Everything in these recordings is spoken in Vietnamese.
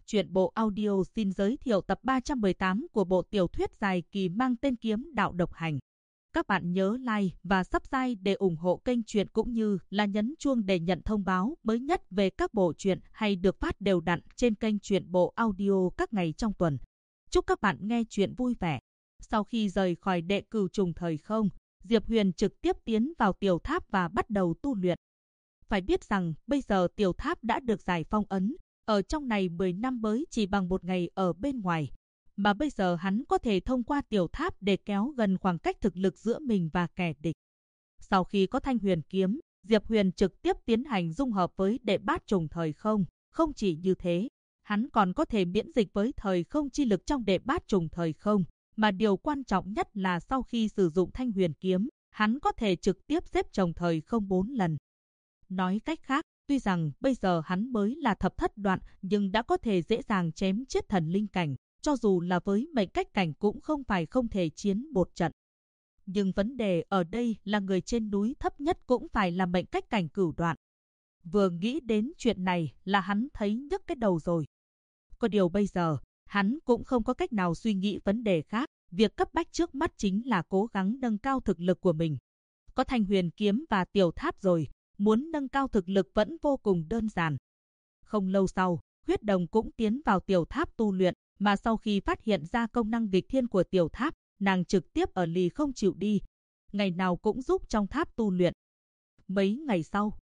Truyện bộ audio xin giới thiệu tập 318 của bộ tiểu thuyết dài kỳ mang tên Kiếm Đạo Độc Hành. Các bạn nhớ like và subscribe để ủng hộ kênh truyện cũng như là nhấn chuông để nhận thông báo mới nhất về các bộ truyện hay được phát đều đặn trên kênh truyện bộ audio các ngày trong tuần. Chúc các bạn nghe truyện vui vẻ. Sau khi rời khỏi Đệ Cửu Trùng Thời Không, Diệp Huyền trực tiếp tiến vào tiểu tháp và bắt đầu tu luyện. Phải biết rằng bây giờ tiểu tháp đã được giải phong ấn. Ở trong này 10 năm mới chỉ bằng một ngày ở bên ngoài. Mà bây giờ hắn có thể thông qua tiểu tháp để kéo gần khoảng cách thực lực giữa mình và kẻ địch. Sau khi có Thanh Huyền Kiếm, Diệp Huyền trực tiếp tiến hành dung hợp với Đệ Bát Trùng Thời Không. Không chỉ như thế, hắn còn có thể miễn dịch với thời không chi lực trong Đệ Bát Trùng Thời Không. Mà điều quan trọng nhất là sau khi sử dụng Thanh Huyền Kiếm, hắn có thể trực tiếp xếp chồng thời không 4 lần. Nói cách khác, tuy rằng bây giờ hắn mới là thập thất đoạn nhưng đã có thể dễ dàng chém chết thần linh cảnh, cho dù là với mệnh cách cảnh cũng không phải không thể chiến một trận. Nhưng vấn đề ở đây là người trên núi thấp nhất cũng phải là mệnh cách cảnh cửu đoạn. Vừa nghĩ đến chuyện này là hắn thấy nhức cái đầu rồi. Có điều bây giờ, hắn cũng không có cách nào suy nghĩ vấn đề khác, việc cấp bách trước mắt chính là cố gắng nâng cao thực lực của mình. Có Thanh Huyền Kiếm và tiểu tháp rồi, muốn nâng cao thực lực vẫn vô cùng đơn giản. Không lâu sau, Huyết Đồng cũng tiến vào tiểu tháp tu luyện, mà sau khi phát hiện ra công năng nghịch thiên của tiểu tháp, nàng trực tiếp ở lì không chịu đi, ngày nào cũng giúp trong tháp tu luyện. Mấy ngày sau,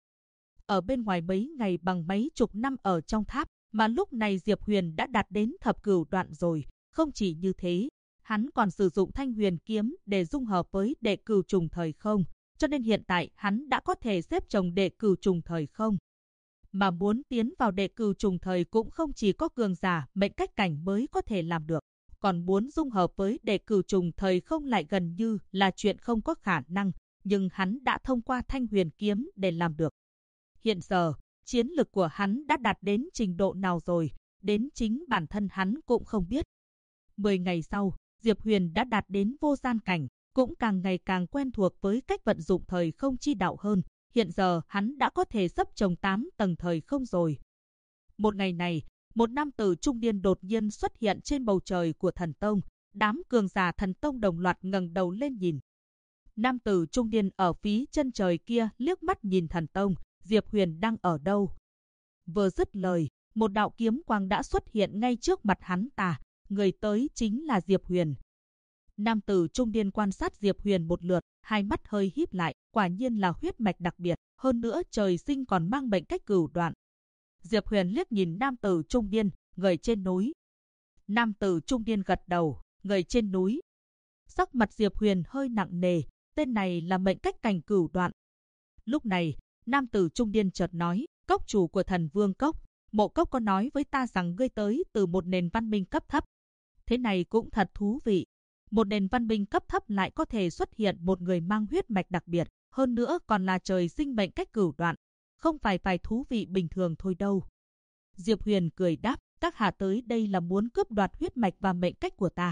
ở bên ngoài mấy ngày bằng mấy chục năm ở trong tháp, mà lúc này Diệp Huyền đã đạt đến thập cửu đoạn rồi. Không chỉ như thế, hắn còn sử dụng Thanh Huyền Kiếm để dung hợp với Đệ Cửu Trùng Thời Không. Cho nên hiện tại hắn đã có thể xếp chồng Đệ Cửu Trùng Thời Không. Mà muốn tiến vào Đệ Cửu Trùng Thời cũng không chỉ có cường giả mệnh cách cảnh mới có thể làm được. Còn muốn dung hợp với Đệ Cửu Trùng Thời Không lại gần như là chuyện không có khả năng. Nhưng hắn đã thông qua Thanh Huyền Kiếm để làm được. Hiện giờ, chiến lực của hắn đã đạt đến trình độ nào rồi, đến chính bản thân hắn cũng không biết. 10 ngày sau, Diệp Huyền đã đạt đến vô gian cảnh. Cũng càng ngày càng quen thuộc với cách vận dụng thời không chi đạo hơn. Hiện giờ hắn đã có thể xếp chồng 8 tầng thời không rồi. Một ngày này, một nam tử trung niên đột nhiên xuất hiện trên bầu trời của thần tông. Đám cường giả thần tông đồng loạt ngẩng đầu lên nhìn. Nam tử trung niên ở phía chân trời kia liếc mắt nhìn thần tông, Diệp Huyền đang ở đâu. Vừa dứt lời, một đạo kiếm quang đã xuất hiện ngay trước mặt hắn ta. Người tới chính là Diệp Huyền. Nam tử trung niên quan sát Diệp Huyền một lượt, hai mắt hơi híp lại, quả nhiên là huyết mạch đặc biệt, hơn nữa trời sinh còn mang mệnh cách cửu đoạn. Diệp Huyền liếc nhìn nam tử trung niên, người trên núi. Nam tử trung niên gật đầu, người trên núi. Sắc mặt Diệp Huyền hơi nặng nề, tên này là mệnh cách cảnh cửu đoạn. Lúc này, nam tử trung niên chợt nói, cốc chủ của Thần Vương Cốc, Mộ Cốc có nói với ta rằng ngươi tới từ một nền văn minh cấp thấp. Thế này cũng thật thú vị. Một nền văn minh cấp thấp lại có thể xuất hiện một người mang huyết mạch đặc biệt, hơn nữa còn là trời sinh mệnh cách cửu đoạn. Không phải thú vị bình thường thôi đâu. Diệp Huyền cười đáp, các hạ tới đây là muốn cướp đoạt huyết mạch và mệnh cách của ta.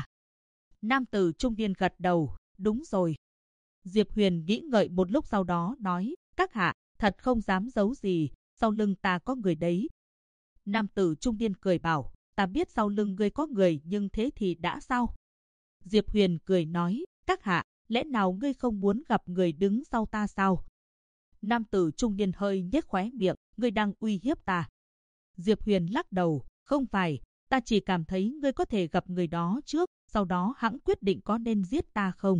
Nam tử trung niên gật đầu, đúng rồi. Diệp Huyền nghĩ ngợi một lúc sau đó nói, các hạ, thật không dám giấu gì, sau lưng ta có người đấy. Nam tử trung niên cười bảo, ta biết sau lưng ngươi có người nhưng thế thì đã sao? Diệp Huyền cười nói, các hạ, lẽ nào ngươi không muốn gặp người đứng sau ta sao? Nam tử trung niên hơi nhếch khóe miệng, ngươi đang uy hiếp ta. Diệp Huyền lắc đầu, không phải, ta chỉ cảm thấy ngươi có thể gặp người đó trước, sau đó hãng quyết định có nên giết ta không.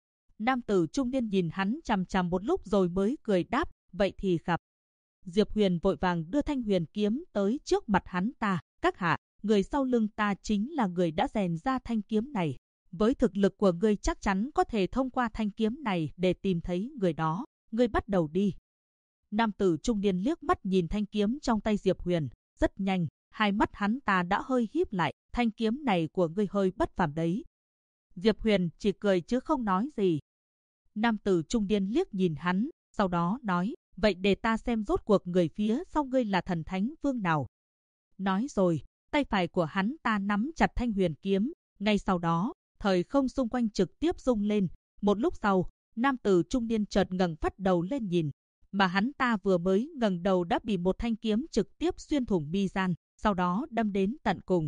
Nam tử trung niên nhìn hắn chằm chằm một lúc rồi mới cười đáp, vậy thì gặp. Diệp Huyền vội vàng đưa Thanh Huyền Kiếm tới trước mặt hắn ta, các hạ, người sau lưng ta chính là người đã rèn ra thanh kiếm này. Với thực lực của ngươi chắc chắn có thể thông qua thanh kiếm này để tìm thấy người đó. Ngươi bắt đầu đi. Nam tử trung niên liếc mắt nhìn thanh kiếm trong tay Diệp Huyền. Rất nhanh, hai mắt hắn ta đã hơi híp lại. Thanh kiếm này của ngươi hơi bất phàm đấy. Diệp Huyền chỉ cười chứ không nói gì. Nam tử trung niên liếc nhìn hắn, sau đó nói, vậy để ta xem rốt cuộc người phía sau ngươi là thần thánh vương nào. Nói rồi, tay phải của hắn ta nắm chặt Thanh Huyền Kiếm. Ngay sau đó, thời không xung quanh trực tiếp rung lên. Một lúc sau, nam tử trung niên chợt ngẩng phát đầu lên nhìn. Mà hắn ta vừa mới ngẩng đầu đã bị một thanh kiếm trực tiếp xuyên thủng mi gian. sau đó đâm đến tận cùng.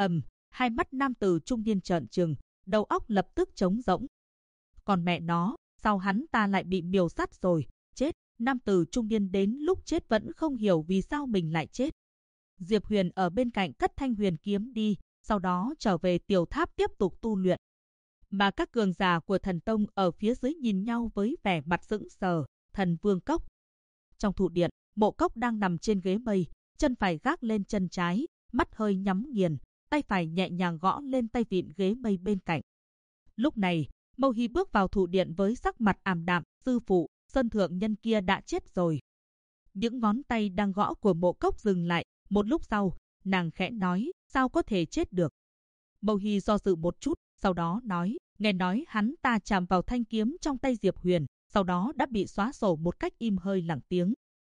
Hai mắt nam tử trung niên trợn trừng, đầu óc lập tức trống rỗng. Còn mẹ nó, sao hắn ta lại bị miểu sát rồi? Chết! Nam tử trung niên đến lúc chết vẫn không hiểu vì sao mình lại chết. Diệp Huyền ở bên cạnh cất thanh huyền kiếm đi, sau đó trở về tiểu tháp tiếp tục tu luyện. Mà các cường giả của thần tông ở phía dưới nhìn nhau với vẻ mặt sững sờ. Thần Vương Cốc. Trong thụ điện, Mộ Cốc đang nằm trên ghế mây, chân phải gác lên chân trái, mắt hơi nhắm nghiền, tay phải nhẹ nhàng gõ lên tay vịn ghế mây bên cạnh. Lúc này, Mâu Hy bước vào thụ điện với sắc mặt ảm đạm. Sư phụ, Sơn Thượng Nhân kia đã chết rồi. Những ngón tay đang gõ của Mộ Cốc dừng lại. Một lúc sau, nàng khẽ nói, sao có thể chết được? Mâu Hy do dự một chút, sau đó nói, nghe nói hắn ta chạm vào thanh kiếm trong tay Diệp Huyền, sau đó đã bị xóa sổ một cách im hơi lặng tiếng.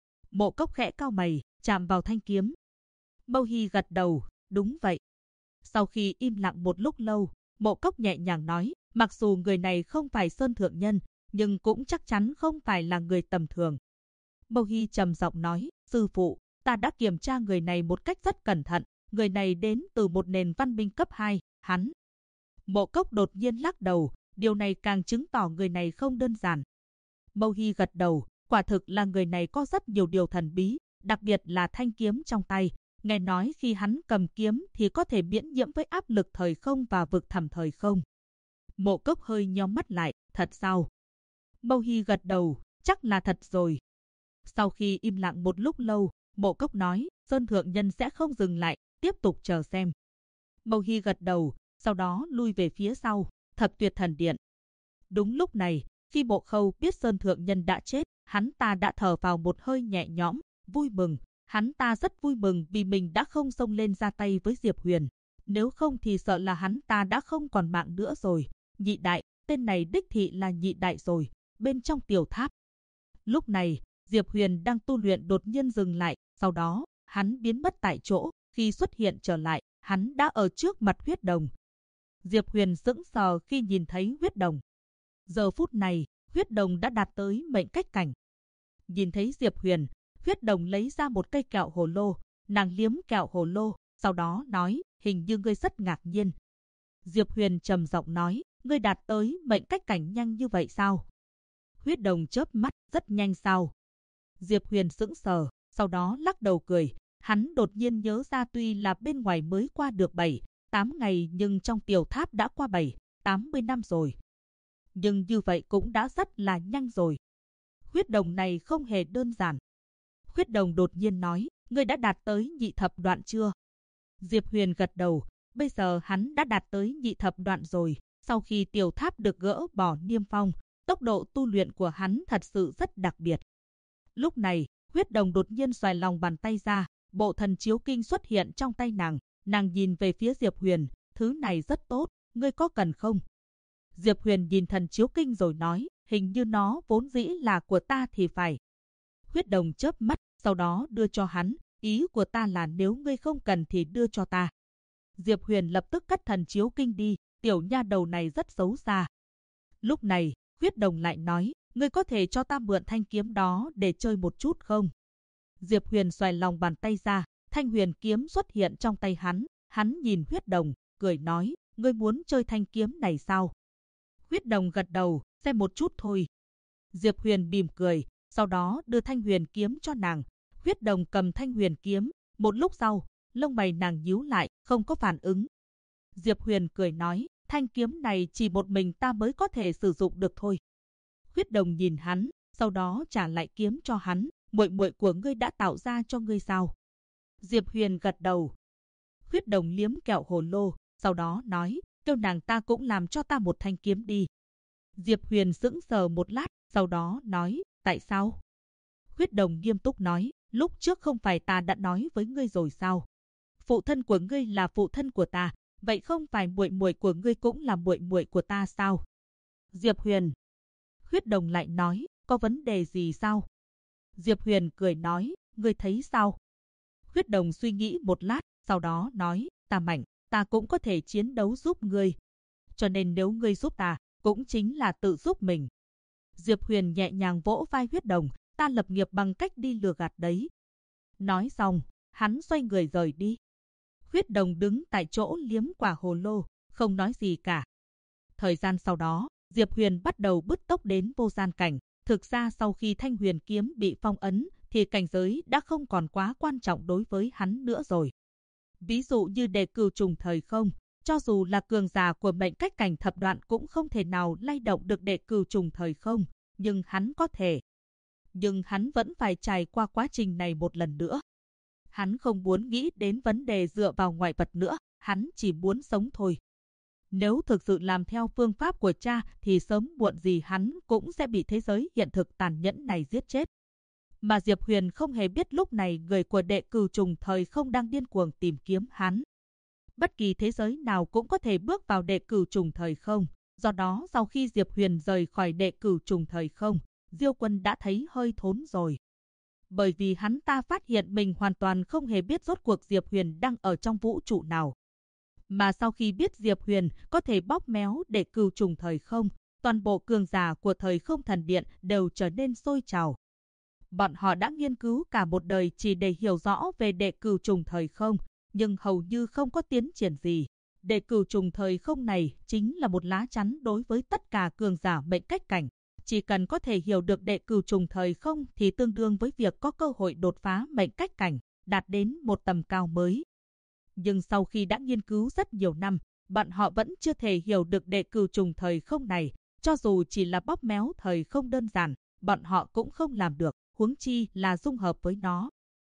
Mộ Cốc khẽ cau mày, chạm vào thanh kiếm. Mâu Hy gật đầu, đúng vậy. Sau khi im lặng một lúc lâu, Mộ Cốc nhẹ nhàng nói, mặc dù người này không phải Sơn Thượng Nhân, nhưng cũng chắc chắn không phải là người tầm thường. Mâu Hy trầm giọng nói, sư phụ, ta đã kiểm tra người này một cách rất cẩn thận, người này đến từ một nền văn minh cấp 2, hắn. Mộ Cốc đột nhiên lắc đầu, điều này càng chứng tỏ người này không đơn giản. Mâu Hy gật đầu, quả thực là người này có rất nhiều điều thần bí, đặc biệt là thanh kiếm trong tay. Nghe nói khi hắn cầm kiếm thì có thể miễn nhiễm với áp lực thời không và vực thẳm thời không. Mộ Cốc hơi nhắm mắt lại, thật sao? Mâu Hy gật đầu, chắc là thật rồi. Sau khi im lặng một lúc lâu, Mộ Cốc nói, Sơn Thượng Nhân sẽ không dừng lại, tiếp tục chờ xem. Mâu Hy gật đầu, sau đó lui về phía sau, Thập Tuyệt Thần Điện. Đúng lúc này, khi Mộ Khâu biết Sơn Thượng Nhân đã chết, hắn ta đã thở vào một hơi nhẹ nhõm, vui mừng. Hắn ta rất vui mừng vì mình đã không xông lên ra tay với Diệp Huyền. Nếu không thì sợ là hắn ta đã không còn mạng nữa rồi. Nhị đại, tên này đích thị là nhị đại rồi, bên trong tiểu tháp. Lúc này, Diệp Huyền đang tu luyện đột nhiên dừng lại, sau đó, hắn biến mất tại chỗ. Khi xuất hiện trở lại, hắn đã ở trước mặt huyết đồng. Diệp Huyền sững sờ khi nhìn thấy huyết đồng. Giờ phút này, huyết đồng đã đạt tới mệnh cách cảnh. Nhìn thấy Diệp Huyền, huyết đồng lấy ra một cây kẹo hồ lô, nàng liếm kẹo hồ lô, sau đó nói, hình như ngươi rất ngạc nhiên. Diệp Huyền trầm giọng nói, ngươi đạt tới mệnh cách cảnh nhanh như vậy sao? Huyết đồng chớp mắt, rất nhanh sao? Diệp Huyền sững sờ, sau đó lắc đầu cười. Hắn đột nhiên nhớ ra tuy là bên ngoài mới qua được 7-8 ngày nhưng trong tiểu tháp đã qua 70-80 năm rồi. Nhưng như vậy cũng đã rất là nhanh rồi. Huyết đồng này không hề đơn giản. Huyết đồng đột nhiên nói, ngươi đã đạt tới nhị thập đoạn chưa? Diệp Huyền gật đầu, bây giờ hắn đã đạt tới nhị thập đoạn rồi. Sau khi tiểu tháp được gỡ bỏ niêm phong, tốc độ tu luyện của hắn thật sự rất đặc biệt. Lúc này, huyết đồng đột nhiên xoài lòng bàn tay ra, bộ thần chiếu kinh xuất hiện trong tay nàng. Nàng nhìn về phía Diệp Huyền, thứ này rất tốt, ngươi có cần không? Diệp Huyền nhìn thần chiếu kinh rồi nói, hình như nó vốn dĩ là của ta thì phải. Huyết đồng chớp mắt, sau đó đưa cho hắn, ý của ta là nếu ngươi không cần thì đưa cho ta. Diệp Huyền lập tức cất thần chiếu kinh đi, tiểu nha đầu này rất xấu xa. Lúc này, huyết đồng lại nói, ngươi có thể cho ta mượn thanh kiếm đó để chơi một chút không? Diệp Huyền xoài lòng bàn tay ra, thanh huyền kiếm xuất hiện trong tay hắn nhìn huyết đồng, cười nói, ngươi muốn chơi thanh kiếm này sao? Huyết đồng gật đầu, xem một chút thôi. Diệp Huyền mỉm cười, sau đó đưa thanh huyền kiếm cho nàng. Huyết đồng cầm thanh huyền kiếm, một lúc sau, lông mày nàng nhíu lại, không có phản ứng. Diệp Huyền cười nói, thanh kiếm này chỉ một mình ta mới có thể sử dụng được thôi. Huyết đồng nhìn hắn, sau đó trả lại kiếm cho hắn, muội muội của ngươi đã tạo ra cho ngươi sao? Diệp Huyền gật đầu. Huyết đồng liếm kẹo hồ lô, sau đó nói, kêu nàng ta cũng làm cho ta một thanh kiếm đi. Diệp Huyền sững sờ một lát, sau đó nói, tại sao? Huyết đồng nghiêm túc nói, lúc trước không phải ta đã nói với ngươi rồi sao? Phụ thân của ngươi là phụ thân của ta, vậy không phải muội muội của ngươi cũng là muội muội của ta sao? Diệp Huyền. Huyết đồng lại nói, có vấn đề gì sao? Diệp Huyền cười nói, ngươi thấy sao? Huyết đồng suy nghĩ một lát, sau đó nói, ta mạnh, ta cũng có thể chiến đấu giúp ngươi. Cho nên nếu ngươi giúp ta, cũng chính là tự giúp mình. Diệp Huyền nhẹ nhàng vỗ vai huyết đồng, ta lập nghiệp bằng cách đi lừa gạt đấy. Nói xong, hắn xoay người rời đi. Khuyết Đồng đứng tại chỗ liếm quả hồ lô, không nói gì cả. Thời gian sau đó, Diệp Huyền bắt đầu bứt tốc đến vô gian cảnh. Thực ra sau khi Thanh Huyền kiếm bị phong ấn, thì cảnh giới đã không còn quá quan trọng đối với hắn nữa rồi. Ví dụ như Đệ Cửu Trùng Thời Không, cho dù là cường giả của mệnh cách cảnh thập đoạn cũng không thể nào lay động được Đệ Cửu Trùng Thời Không, nhưng hắn có thể. Nhưng hắn vẫn phải trải qua quá trình này một lần nữa. Hắn không muốn nghĩ đến vấn đề dựa vào ngoại vật nữa, hắn chỉ muốn sống thôi. Nếu thực sự làm theo phương pháp của cha thì sớm muộn gì hắn cũng sẽ bị thế giới hiện thực tàn nhẫn này giết chết. Mà Diệp Huyền không hề biết lúc này người của Đệ Cửu Trùng Thời Không đang điên cuồng tìm kiếm hắn. Bất kỳ thế giới nào cũng có thể bước vào Đệ Cửu Trùng Thời Không. Do đó sau khi Diệp Huyền rời khỏi Đệ Cửu Trùng Thời Không, Diêu Quân đã thấy hơi thốn rồi. Bởi vì hắn ta phát hiện mình hoàn toàn không hề biết rốt cuộc Diệp Huyền đang ở trong vũ trụ nào. Mà sau khi biết Diệp Huyền có thể bóp méo Đệ Cửu Trùng Thời Không, toàn bộ cường giả của Thời Không Thần Điện đều trở nên sôi trào. Bọn họ đã nghiên cứu cả một đời chỉ để hiểu rõ về Đệ Cửu Trùng Thời Không, nhưng hầu như không có tiến triển gì. Đệ Cửu Trùng Thời Không này chính là một lá chắn đối với tất cả cường giả mệnh cách cảnh. Chỉ cần có thể hiểu được Đệ Cửu Trùng Thời Không thì tương đương với việc có cơ hội đột phá mệnh cách cảnh, đạt đến một tầm cao mới. Nhưng sau khi đã nghiên cứu rất nhiều năm, bọn họ vẫn chưa thể hiểu được Đệ Cửu Trùng Thời Không này. Cho dù chỉ là bóp méo thời không đơn giản, bọn họ cũng không làm được, huống chi là dung hợp với nó.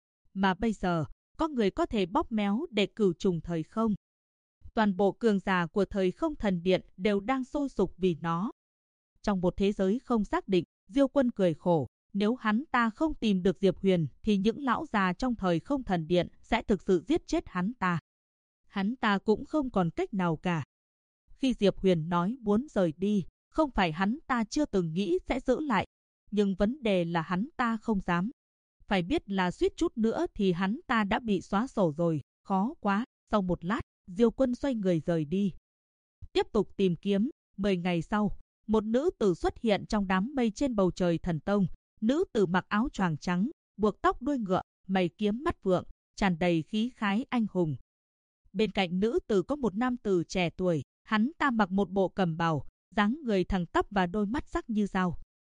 Mà bây giờ, có người có thể bóp méo Đệ Cửu Trùng Thời Không. Toàn bộ cường giả của Thời Không Thần Điện đều đang sôi sục vì nó. Trong một thế giới không xác định, Diêu Quân cười khổ. Nếu hắn ta không tìm được Diệp Huyền thì những lão già trong Thời Không Thần Điện sẽ thực sự giết chết hắn ta. Hắn ta cũng không còn cách nào cả. Khi Diệp Huyền nói muốn rời đi, không phải hắn ta chưa từng nghĩ sẽ giữ lại. Nhưng vấn đề là hắn ta không dám. Phải biết là suýt chút nữa thì hắn ta đã bị xóa sổ rồi, khó quá. Sau một lát, Diêu Quân xoay người rời đi. Tiếp tục tìm kiếm, 10 ngày sau, một nữ tử xuất hiện trong đám mây trên bầu trời thần tông. Nữ tử mặc áo choàng trắng, buộc tóc đuôi ngựa, mày kiếm mắt vượng, tràn đầy khí khái anh hùng. Bên cạnh nữ tử có một nam tử trẻ tuổi, hắn ta mặc một bộ cẩm bào, dáng người thẳng tắp và đôi mắt sắc như dao.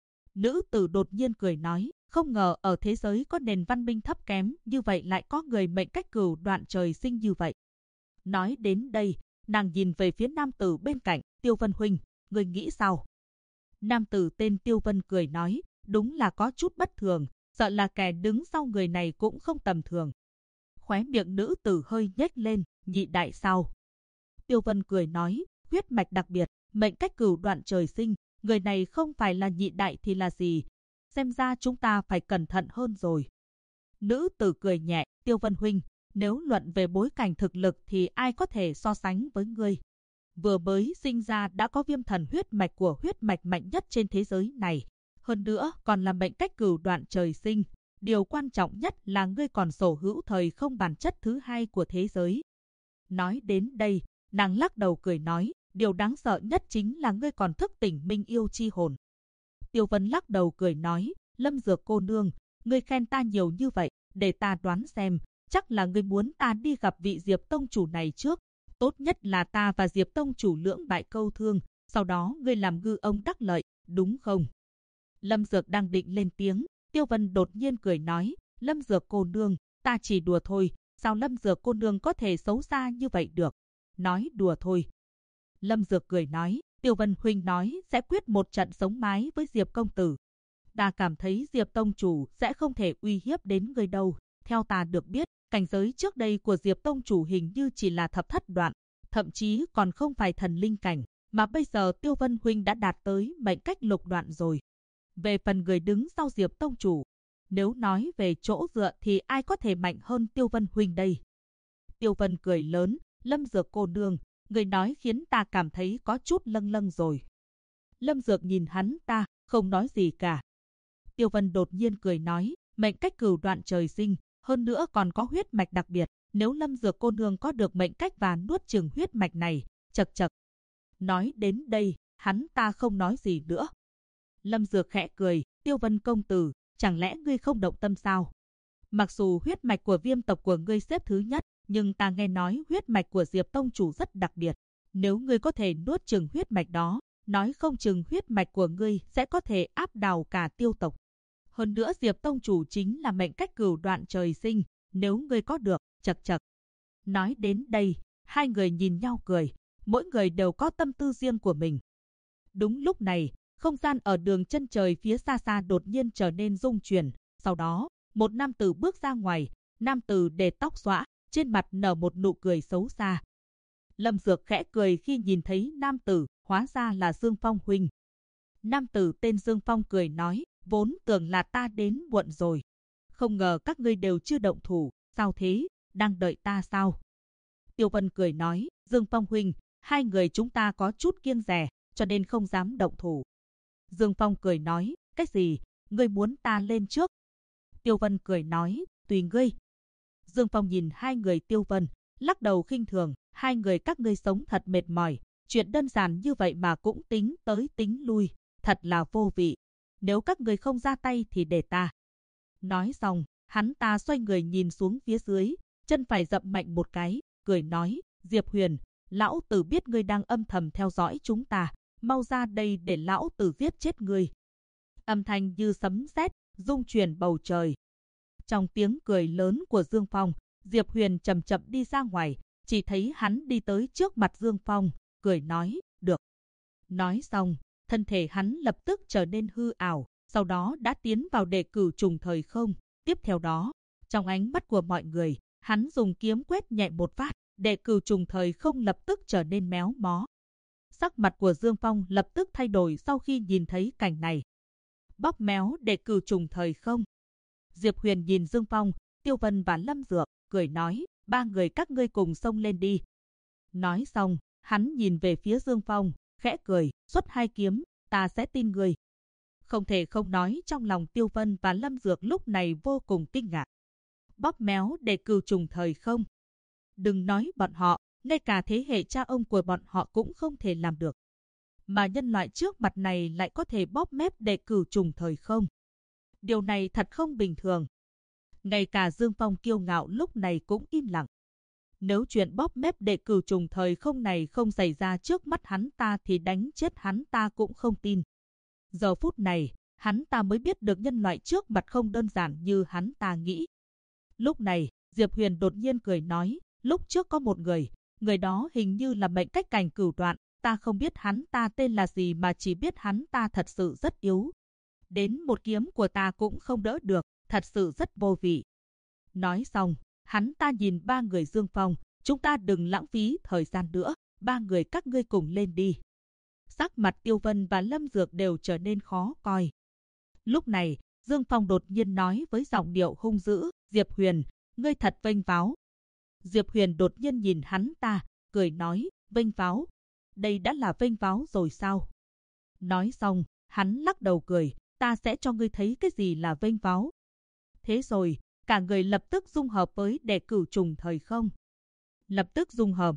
Nữ tử đột nhiên cười nói, không ngờ ở thế giới có nền văn minh thấp kém như vậy lại có người mệnh cách cửu đoạn trời sinh như vậy. Nói đến đây, nàng nhìn về phía nam tử bên cạnh, Tiêu Vân huynh, người nghĩ sao? Nam tử tên Tiêu Vân cười nói, đúng là có chút bất thường, sợ là kẻ đứng sau người này cũng không tầm thường. Khóe miệng nữ tử hơi nhếch lên, nhị đại sao? Tiêu Vân cười nói, huyết mạch đặc biệt, mệnh cách cửu đoạn trời sinh, người này không phải là nhị đại thì là gì? Xem ra chúng ta phải cẩn thận hơn rồi. Nữ tử cười nhẹ, Tiêu Vân huynh, nếu luận về bối cảnh thực lực thì ai có thể so sánh với ngươi? Vừa mới sinh ra đã có viêm thần huyết mạch của huyết mạch mạnh nhất trên thế giới này. Hơn nữa còn là mệnh cách cửu đoạn trời sinh. Điều quan trọng nhất là ngươi còn sở hữu thời không bản chất thứ hai của thế giới. Nói đến đây, nàng lắc đầu cười nói, điều đáng sợ nhất chính là ngươi còn thức tỉnh minh yêu chi hồn. Tiêu Vân lắc đầu cười nói, Lâm Dược cô nương, ngươi khen ta nhiều như vậy, để ta đoán xem, chắc là ngươi muốn ta đi gặp vị Diệp tông chủ này trước. Tốt nhất là ta và Diệp tông chủ lưỡng bại câu thương, sau đó ngươi làm ngư ông đắc lợi, đúng không? Lâm Dược đang định lên tiếng, Tiêu Vân đột nhiên cười nói, Lâm Dược cô nương, ta chỉ đùa thôi, sao Lâm Dược cô nương có thể xấu xa như vậy được? Nói đùa thôi. Lâm Dược cười nói, Tiêu Vân huynh nói sẽ quyết một trận sống mái với Diệp công tử. Ta cảm thấy Diệp tông chủ sẽ không thể uy hiếp đến người đâu. Theo ta được biết, cảnh giới trước đây của Diệp tông chủ hình như chỉ là thập thất đoạn, thậm chí còn không phải thần linh cảnh, mà bây giờ Tiêu Vân huynh đã đạt tới mệnh cách lục đoạn rồi. Về phần người đứng sau Diệp tông chủ, nếu nói về chỗ dựa thì ai có thể mạnh hơn Tiêu Vân huynh đây? Tiêu Vân cười lớn, Lâm Dược cô nương, người nói khiến ta cảm thấy có chút lâng lâng rồi. Lâm Dược nhìn hắn ta, không nói gì cả. Tiêu Vân đột nhiên cười nói, mệnh cách cửu đoạn trời sinh, hơn nữa còn có huyết mạch đặc biệt. Nếu Lâm Dược cô nương có được mệnh cách và nuốt chửng huyết mạch này, chật chật. Nói đến đây, hắn ta không nói gì nữa. Lâm Dược khẽ cười, Tiêu Vân công tử, chẳng lẽ ngươi không động tâm sao? Mặc dù huyết mạch của viêm tộc của ngươi xếp thứ nhất, Nhưng ta nghe nói huyết mạch của Diệp tông chủ rất đặc biệt. Nếu ngươi có thể nuốt chừng huyết mạch đó, nói không chừng huyết mạch của ngươi sẽ có thể áp đảo cả Tiêu tộc. Hơn nữa Diệp tông chủ chính là mệnh cách cửu đoạn trời sinh, nếu ngươi có được, chật chật. Nói đến đây, hai người nhìn nhau cười, mỗi người đều có tâm tư riêng của mình. Đúng lúc này, không gian ở đường chân trời phía xa xa đột nhiên trở nên rung chuyển. Sau đó, một nam tử bước ra ngoài, nam tử để tóc xõa, trên mặt nở một nụ cười xấu xa. Lâm Dược khẽ cười khi nhìn thấy nam tử, hóa ra là Dương Phong huynh. Nam tử tên Dương Phong cười nói, vốn tưởng là ta đến muộn rồi. Không ngờ các ngươi đều chưa động thủ, sao thế, đang đợi ta sao? Tiêu Vân cười nói, Dương Phong huynh, hai người chúng ta có chút kiêng dè, cho nên không dám động thủ. Dương Phong cười nói, cái gì, ngươi muốn ta lên trước? Tiêu Vân cười nói, tùy ngươi. Dương Phong nhìn hai người Tiêu Vân, lắc đầu khinh thường, hai người các ngươi sống thật mệt mỏi, chuyện đơn giản như vậy mà cũng tính tới tính lui, thật là vô vị. Nếu các ngươi không ra tay thì để ta. Nói xong, hắn ta xoay người nhìn xuống phía dưới, chân phải dậm mạnh một cái, cười nói, Diệp Huyền, lão tử biết ngươi đang âm thầm theo dõi chúng ta, mau ra đây để lão tử giết chết ngươi. Âm thanh như sấm sét, rung chuyển bầu trời. Trong tiếng cười lớn của Dương Phong, Diệp Huyền chậm chậm đi ra ngoài, chỉ thấy hắn đi tới trước mặt Dương Phong, cười nói, được. Nói xong, thân thể hắn lập tức trở nên hư ảo, sau đó đã tiến vào đệ cửu trùng thời không. Tiếp theo đó, trong ánh mắt của mọi người, hắn dùng kiếm quét nhẹ một phát, đệ cửu trùng thời không lập tức trở nên méo mó. Sắc mặt của Dương Phong lập tức thay đổi sau khi nhìn thấy cảnh này. Bóp méo đệ cửu trùng thời không. Diệp Huyền nhìn Dương Phong, Tiêu Vân và Lâm Dược, cười nói, ba người các ngươi cùng xông lên đi. Nói xong, hắn nhìn về phía Dương Phong, khẽ cười, xuất hai kiếm, ta sẽ tin ngươi. Không thể không nói trong lòng Tiêu Vân và Lâm Dược lúc này vô cùng kinh ngạc. Bóp méo để cửu trùng thời không. Đừng nói bọn họ, ngay cả thế hệ cha ông của bọn họ cũng không thể làm được. Mà nhân loại trước mặt này lại có thể bóp méo để cửu trùng thời không. Điều này thật không bình thường. Ngay cả Dương Phong kiêu ngạo lúc này cũng im lặng. Nếu chuyện bóp méo để cửu trùng thời không này không xảy ra trước mắt hắn ta thì đánh chết hắn ta cũng không tin. Giờ phút này, hắn ta mới biết được nhân loại trước mặt không đơn giản như hắn ta nghĩ. Lúc này, Diệp Huyền đột nhiên cười nói, lúc trước có một người đó hình như là mệnh cách cảnh cửu đoạn, ta không biết hắn ta tên là gì mà chỉ biết hắn ta thật sự rất yếu. Đến một kiếm của ta cũng không đỡ được, thật sự rất vô vị. Nói xong, hắn ta nhìn ba người Dương Phong, chúng ta đừng lãng phí thời gian nữa, ba người các ngươi cùng lên đi. Sắc mặt Tiêu Vân và Lâm Dược đều trở nên khó coi. Lúc này, Dương Phong đột nhiên nói với giọng điệu hung dữ, Diệp Huyền, ngươi thật vênh váo. Diệp Huyền đột nhiên nhìn hắn ta, cười nói, vênh váo, đây đã là vênh váo rồi sao? Nói xong, hắn lắc đầu cười, ta sẽ cho ngươi thấy cái gì là vênh váo. Thế rồi, cả người lập tức dung hợp với đệ cửu trùng thời không. Lập tức dung hợp.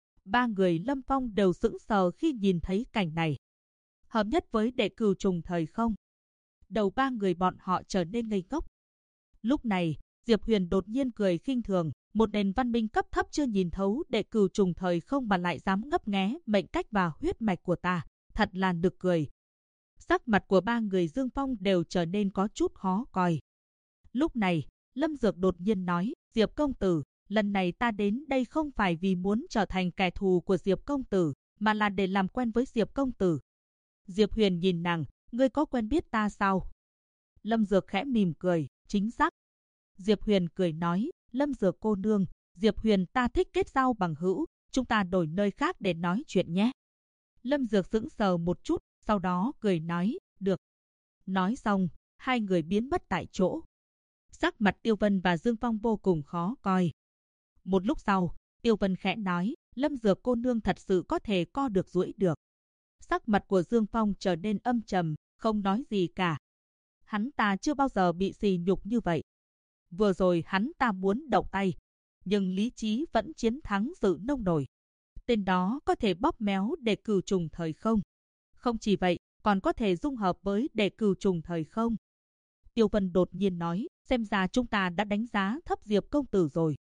Ba người Lâm Phong đều sững sờ khi nhìn thấy cảnh này. Hợp nhất với đệ cửu trùng thời không. Đầu ba người bọn họ trở nên ngây ngốc. Lúc này, Diệp Huyền đột nhiên cười khinh thường, một nền văn minh cấp thấp chưa nhìn thấu đệ cửu trùng thời không mà lại dám ngấp nghé mệnh cách và huyết mạch của ta, thật là nực cười. Sắc mặt của ba người Dương Phong đều trở nên có chút khó coi. Lúc này, Lâm Dược đột nhiên nói, Diệp công tử, lần này ta đến đây không phải vì muốn trở thành kẻ thù của Diệp công tử, mà là để làm quen với Diệp công tử. Diệp Huyền nhìn nàng, ngươi có quen biết ta sao? Lâm Dược khẽ mỉm cười, chính xác. Diệp Huyền cười nói, Lâm Dược cô nương, Diệp Huyền ta thích kết giao bằng hữu, chúng ta đổi nơi khác để nói chuyện nhé. Lâm Dược sững sờ một chút, sau đó cười nói, được. Nói xong, hai người biến mất tại chỗ. Sắc mặt Tiêu Vân và Dương Phong vô cùng khó coi. Một lúc sau, Tiêu Vân khẽ nói, Lâm Dược cô nương thật sự có thể co được duỗi được. Sắc mặt của Dương Phong trở nên âm trầm, không nói gì cả. Hắn ta chưa bao giờ bị sỉ nhục như vậy. Vừa rồi hắn ta muốn động tay, nhưng lý trí vẫn chiến thắng sự nông nổi. Tên đó có thể bóp méo để cửu trùng thời không. Không chỉ vậy, còn có thể dung hợp với để cửu trùng thời không. Tiêu Vân đột nhiên nói, xem ra chúng ta đã đánh giá thấp Diệp công tử rồi.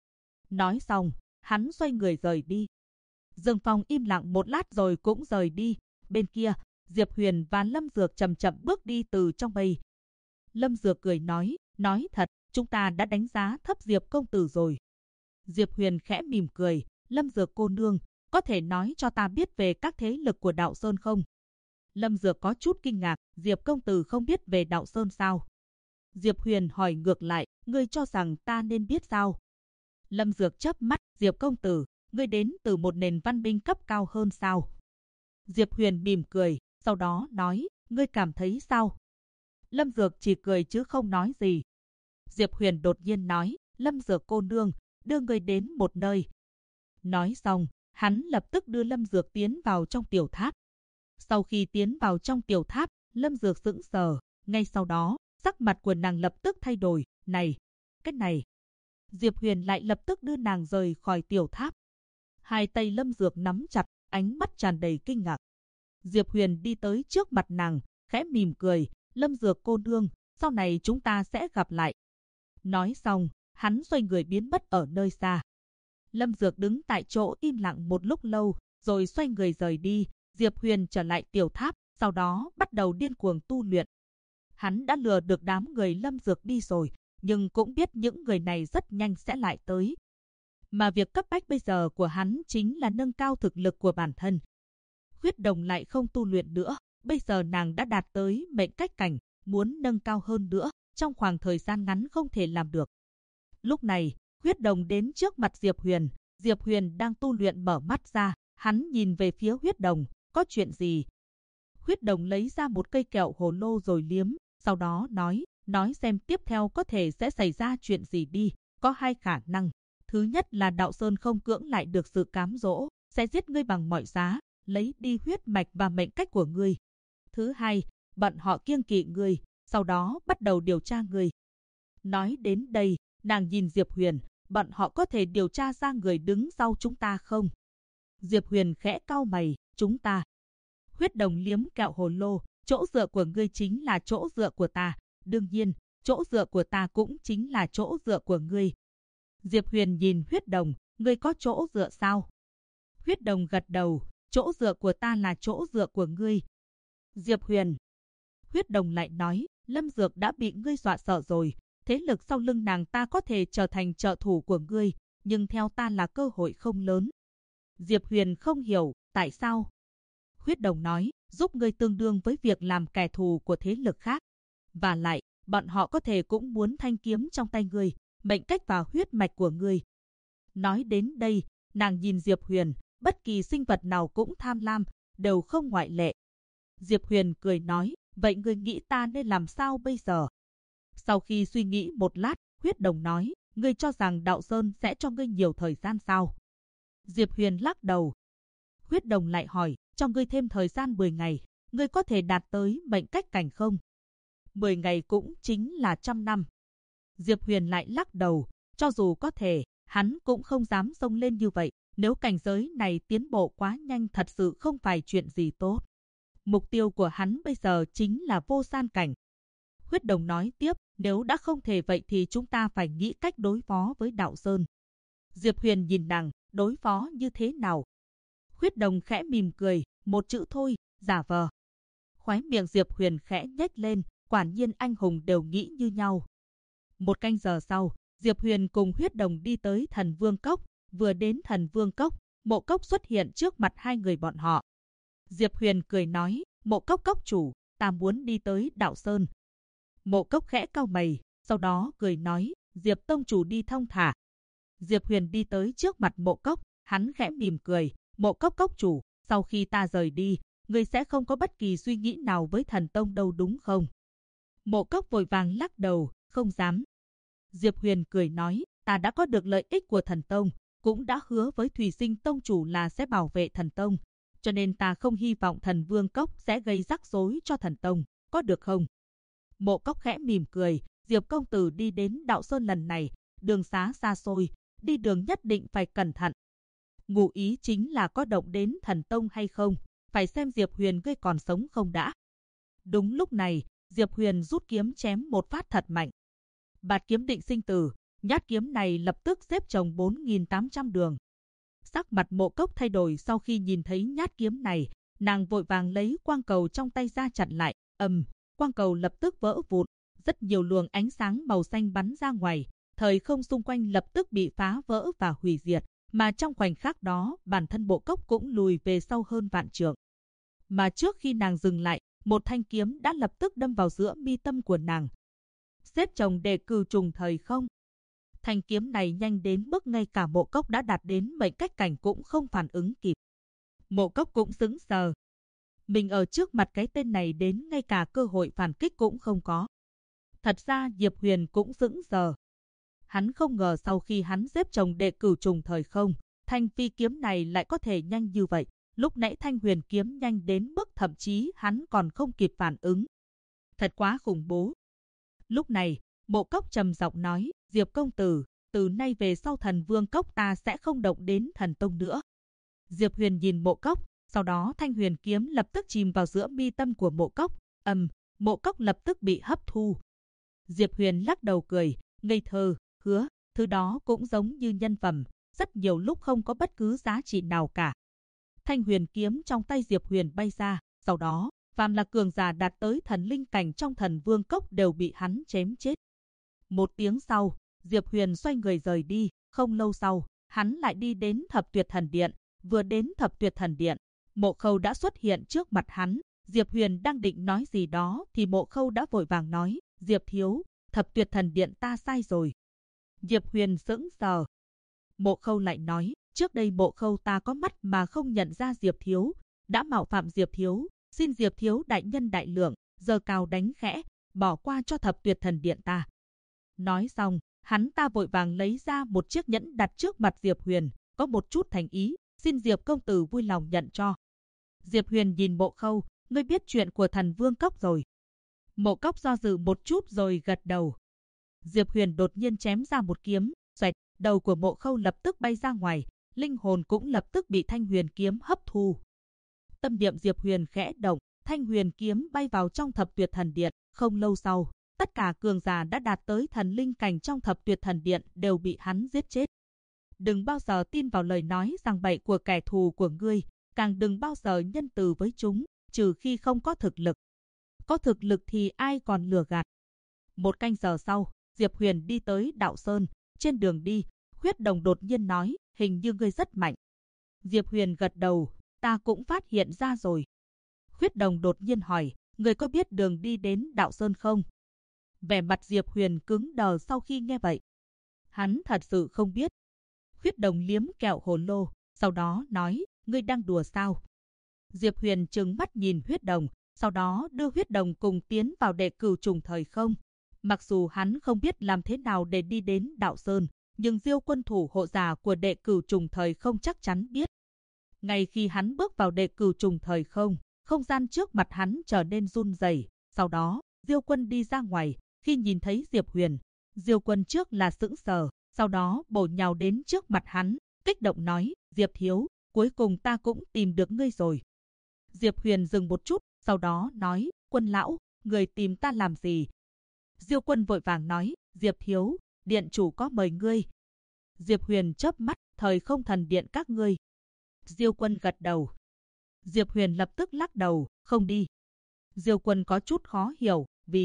Nói xong, hắn xoay người rời đi. Dương Phong im lặng một lát rồi cũng rời đi. Bên kia, Diệp Huyền và Lâm Dược chậm chậm bước đi từ trong bầy. Lâm Dược cười nói thật, chúng ta đã đánh giá thấp Diệp công tử rồi. Diệp Huyền khẽ mỉm cười, Lâm Dược cô nương, có thể nói cho ta biết về các thế lực của Đạo Sơn không? Lâm Dược có chút kinh ngạc, Diệp công tử không biết về Đạo Sơn sao? Diệp Huyền hỏi ngược lại, ngươi cho rằng ta nên biết sao? Lâm Dược chớp mắt, Diệp công tử, ngươi đến từ một nền văn minh cấp cao hơn sao? Diệp Huyền mỉm cười, sau đó nói, ngươi cảm thấy sao? Lâm Dược chỉ cười chứ không nói gì. Diệp Huyền đột nhiên nói, Lâm Dược cô nương, đưa ngươi đến một nơi. Nói xong, hắn lập tức đưa Lâm Dược tiến vào trong tiểu tháp. Sau khi tiến vào trong tiểu tháp, Lâm Dược sững sờ, ngay sau đó, sắc mặt của nàng lập tức thay đổi, này, cái này. Diệp Huyền lại lập tức đưa nàng rời khỏi tiểu tháp. Hai tay Lâm Dược nắm chặt, ánh mắt tràn đầy kinh ngạc. Diệp Huyền đi tới trước mặt nàng, khẽ mỉm cười, Lâm Dược cô nương, sau này chúng ta sẽ gặp lại. Nói xong, hắn xoay người biến mất ở nơi xa. Lâm Dược đứng tại chỗ im lặng một lúc lâu, rồi xoay người rời đi. Diệp Huyền trở lại tiểu tháp, sau đó bắt đầu điên cuồng tu luyện. Hắn đã lừa được đám người Lâm Dược đi rồi, nhưng cũng biết những người này rất nhanh sẽ lại tới. Mà việc cấp bách bây giờ của hắn chính là nâng cao thực lực của bản thân. Huyết Đồng lại không tu luyện nữa, bây giờ nàng đã đạt tới mệnh cách cảnh, muốn nâng cao hơn nữa, trong khoảng thời gian ngắn không thể làm được. Lúc này, Huyết Đồng đến trước mặt Diệp Huyền đang tu luyện mở mắt ra, hắn nhìn về phía Huyết Đồng, có chuyện gì? Huyết Đồng lấy ra một cây kẹo hồ lô rồi liếm, sau đó nói xem tiếp theo có thể sẽ xảy ra chuyện gì đi, có hai khả năng. Thứ nhất là Đạo Sơn không cưỡng lại được sự cám dỗ, sẽ giết ngươi bằng mọi giá, lấy đi huyết mạch và mệnh cách của ngươi. Thứ hai, bọn họ kiêng kỵ ngươi, sau đó bắt đầu điều tra ngươi. Nói đến đây, nàng nhìn Diệp Huyền, bọn họ có thể điều tra ra người đứng sau chúng ta không? Diệp Huyền khẽ cau mày, chúng ta. Huyết Đồng liếm kẹo hồ lô, chỗ dựa của ngươi chính là chỗ dựa của ta, đương nhiên, chỗ dựa của ta cũng chính là chỗ dựa của ngươi. Diệp Huyền nhìn Huyết Đồng, ngươi có chỗ dựa sao? Huyết Đồng gật đầu, chỗ dựa của ta là chỗ dựa của ngươi. Diệp Huyền. Huyết Đồng lại nói, Lâm Dược đã bị ngươi dọa sợ rồi, thế lực sau lưng nàng ta có thể trở thành trợ thủ của ngươi, nhưng theo ta là cơ hội không lớn. Diệp Huyền không hiểu, tại sao? Huyết Đồng nói, giúp ngươi tương đương với việc làm kẻ thù của thế lực khác. Và lại, bọn họ có thể cũng muốn thanh kiếm trong tay ngươi, mệnh cách và huyết mạch của ngươi. Nói đến đây, nàng nhìn Diệp Huyền, bất kỳ sinh vật nào cũng tham lam, đều không ngoại lệ. Diệp Huyền cười nói, vậy ngươi nghĩ ta nên làm sao bây giờ? Sau khi suy nghĩ một lát, Huyết Đồng nói, ngươi cho rằng Đạo Sơn sẽ cho ngươi nhiều thời gian sao? Diệp Huyền lắc đầu. Huyết Đồng lại hỏi, cho ngươi thêm thời gian 10 ngày, ngươi có thể đạt tới mệnh cách cảnh không? 10 ngày cũng chính là 100 năm. Diệp Huyền lại lắc đầu, cho dù có thể, hắn cũng không dám xông lên như vậy, nếu cảnh giới này tiến bộ quá nhanh thật sự không phải chuyện gì tốt. Mục tiêu của hắn bây giờ chính là vô san cảnh. Huyết Đồng nói tiếp, nếu đã không thể vậy thì chúng ta phải nghĩ cách đối phó với Đạo Sơn. Diệp Huyền nhìn nàng, đối phó như thế nào? Huyết Đồng khẽ mỉm cười, một chữ thôi, giả vờ. Khóe miệng Diệp Huyền khẽ nhếch lên, quả nhiên anh hùng đều nghĩ như nhau. Một canh giờ sau, Diệp Huyền cùng Huyết Đồng đi tới Thần Vương Cốc. Vừa đến Thần Vương Cốc, Mộ Cốc xuất hiện trước mặt hai người bọn họ. Diệp Huyền cười nói, Mộ Cốc cốc chủ, ta muốn đi tới Đạo Sơn. Mộ Cốc khẽ cau mày, sau đó cười nói, Diệp tông chủ đi thong thả. Diệp Huyền đi tới trước mặt Mộ Cốc, hắn khẽ mỉm cười, Mộ Cốc cốc chủ, sau khi ta rời đi, ngươi sẽ không có bất kỳ suy nghĩ nào với Thần Tông đâu đúng không? Mộ Cốc vội vàng lắc đầu, không dám. Diệp Huyền cười nói, ta đã có được lợi ích của Thần Tông, cũng đã hứa với Thủy Sinh tông chủ là sẽ bảo vệ Thần Tông, cho nên ta không hy vọng Thần Vương Cốc sẽ gây rắc rối cho Thần Tông, có được không? Mộ Cốc khẽ mỉm cười, Diệp công tử đi đến Đạo Sơn lần này, đường xá xa xôi, đi đường nhất định phải cẩn thận. Ngụ ý chính là có động đến Thần Tông hay không, phải xem Diệp Huyền ngươi còn sống không đã. Đúng lúc này, Diệp Huyền rút kiếm chém một phát thật mạnh. Bạt kiếm định sinh tử, Nhát kiếm này lập tức xếp chồng 4.800 đường. Sắc mặt Mộ Cốc thay đổi sau khi nhìn thấy nhát kiếm này, nàng vội vàng lấy quang cầu trong tay ra chặn lại. Quang cầu lập tức vỡ vụn, rất nhiều luồng ánh sáng màu xanh bắn ra ngoài, thời không xung quanh lập tức bị phá vỡ và hủy diệt, mà trong khoảnh khắc đó, bản thân Mộ Cốc cũng lùi về sau hơn vạn trượng. Mà trước khi nàng dừng lại, một thanh kiếm đã lập tức đâm vào giữa mi tâm của nàng. Xếp chồng đề cử trùng thời không. Thanh kiếm này nhanh đến mức ngay cả Mộ Cốc đã đạt đến mệnh cách cảnh cũng không phản ứng kịp. Mộ Cốc cũng sững sờ. Mình ở trước mặt cái tên này đến ngay cả cơ hội phản kích cũng không có. Thật ra Diệp Huyền cũng sững sờ. Hắn không ngờ sau khi hắn xếp chồng đề cử trùng thời không, thanh phi kiếm này lại có thể nhanh như vậy. Lúc nãy thanh huyền kiếm nhanh đến mức thậm chí hắn còn không kịp phản ứng. Thật quá khủng bố. Lúc này, Mộ Cốc trầm giọng nói, Diệp công tử, từ nay về sau Thần Vương Cốc ta sẽ không động đến thần tông nữa. Diệp Huyền nhìn Mộ Cốc, sau đó thanh huyền kiếm lập tức chìm vào giữa mi tâm của Mộ Cốc. Mộ Cốc lập tức bị hấp thu. Diệp Huyền lắc đầu cười, ngây thơ, hứa, thứ đó cũng giống như nhân phẩm, rất nhiều lúc không có bất cứ giá trị nào cả. Thanh huyền kiếm trong tay Diệp Huyền bay ra, sau đó, phàm là cường giả đạt tới thần linh cảnh trong Thần Vương Cốc đều bị hắn chém chết. Một tiếng sau, Diệp Huyền xoay người rời đi, không lâu sau, hắn lại đi đến Thập Tuyệt Thần Điện. Vừa đến Thập Tuyệt Thần Điện, Mộ Khâu đã xuất hiện trước mặt hắn. Diệp Huyền đang định nói gì đó thì Mộ Khâu đã vội vàng nói, Diệp thiếu, Thập Tuyệt Thần Điện ta sai rồi. Diệp Huyền sững sờ. Mộ Khâu lại nói, trước đây Mộ Khâu ta có mắt mà không nhận ra Diệp thiếu, đã mạo phạm Diệp thiếu, xin Diệp thiếu đại nhân đại lượng, giơ cao đánh khẽ, bỏ qua cho Thập Tuyệt Thần Điện ta. Nói xong, hắn ta vội vàng lấy ra một chiếc nhẫn đặt trước mặt Diệp Huyền, có một chút thành ý, xin Diệp công tử vui lòng nhận cho. Diệp Huyền nhìn Mộ Khâu, ngươi biết chuyện của Thần Vương Cốc rồi. Mộ Cốc do dự một chút rồi gật đầu. Diệp Huyền đột nhiên chém ra một kiếm, xoẹt, đầu của Mộ Khâu lập tức bay ra ngoài, linh hồn cũng lập tức bị thanh huyền kiếm hấp thu. Tâm niệm Diệp Huyền khẽ động, thanh huyền kiếm bay vào trong Thập Tuyệt Thần Điện. Không lâu sau, tất cả cường giả đã đạt tới thần linh cảnh trong Thập Tuyệt Thần Điện đều bị hắn giết chết. Đừng bao giờ tin vào lời nói rằng bậy của kẻ thù của ngươi, càng đừng bao giờ nhân từ với chúng, trừ khi không có thực lực. Có thực lực thì ai còn lừa gạt. Một canh giờ sau, Diệp Huyền đi tới Đạo Sơn. Trên đường đi, Huyết Đồng đột nhiên nói, hình như ngươi rất mạnh. Diệp Huyền gật đầu, ta cũng phát hiện ra rồi. Huyết Đồng đột nhiên hỏi, ngươi có biết đường đi đến Đạo Sơn không? Vẻ mặt Diệp Huyền cứng đờ sau khi nghe vậy. Hắn thật sự không biết. Huyết Đồng liếm kẹo hồ lô, sau đó nói, ngươi đang đùa sao? Diệp Huyền trừng mắt nhìn Huyết Đồng, sau đó đưa Huyết Đồng cùng tiến vào đệ cửu trùng thời không. Mặc dù hắn không biết làm thế nào để đi đến Đạo Sơn, nhưng Diêu Quân thủ hộ giả của đệ cửu trùng thời không chắc chắn biết. Ngay khi hắn bước vào đệ cửu trùng thời không, không gian trước mặt hắn trở nên run rẩy. Sau đó, Diêu Quân đi ra ngoài, khi nhìn thấy Diệp Huyền, Diêu Quân trước là sững sờ, sau đó bổ nhào đến trước mặt hắn, kích động nói, Diệp thiếu, cuối cùng ta cũng tìm được ngươi rồi. Diệp Huyền dừng một chút, sau đó nói, Quân lão, người tìm ta làm gì? Diêu Quân vội vàng nói, Diệp thiếu, điện chủ có mời ngươi. Diệp Huyền chớp mắt, thời không thần điện các ngươi. Diêu Quân gật đầu. Diệp Huyền lập tức lắc đầu, không đi. Diêu Quân có chút khó hiểu,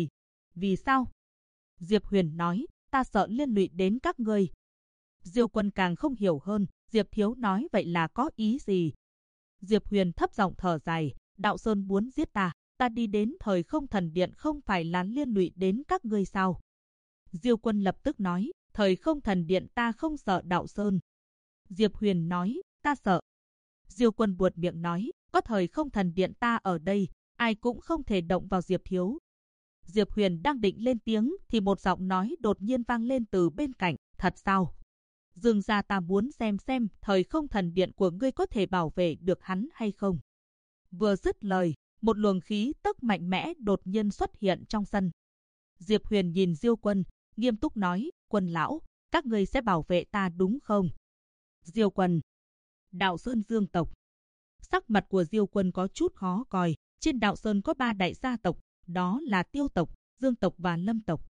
vì sao? Diệp Huyền nói, ta sợ liên lụy đến các ngươi. Diêu Quân càng không hiểu hơn, Diệp thiếu nói vậy là có ý gì? Diệp Huyền thấp giọng thở dài, Đạo Sơn muốn giết ta, ta đi đến thời không thần điện không phải là liên lụy đến các ngươi sao? Diêu Quân lập tức nói, thời không thần điện ta không sợ Đạo Sơn. Diệp Huyền nói, ta sợ. Diêu Quân buột miệng nói, có thời không thần điện ta ở đây, ai cũng không thể động vào Diệp thiếu. Diệp Huyền đang định lên tiếng thì một giọng nói đột nhiên vang lên từ bên cạnh, thật sao? Dương gia ta muốn xem thời không thần điện của ngươi có thể bảo vệ được hắn hay không. Vừa dứt lời, một luồng khí tức mạnh mẽ đột nhiên xuất hiện trong sân. Diệp Huyền nhìn Diêu Quân, nghiêm túc nói, Quân lão, các ngươi sẽ bảo vệ ta đúng không? Diêu Quân, Đạo Sơn Dương tộc. Sắc mặt của Diêu Quân có chút khó coi, trên Đạo Sơn có 3 đại gia tộc, đó là Tiêu tộc, Dương tộc và Lâm tộc.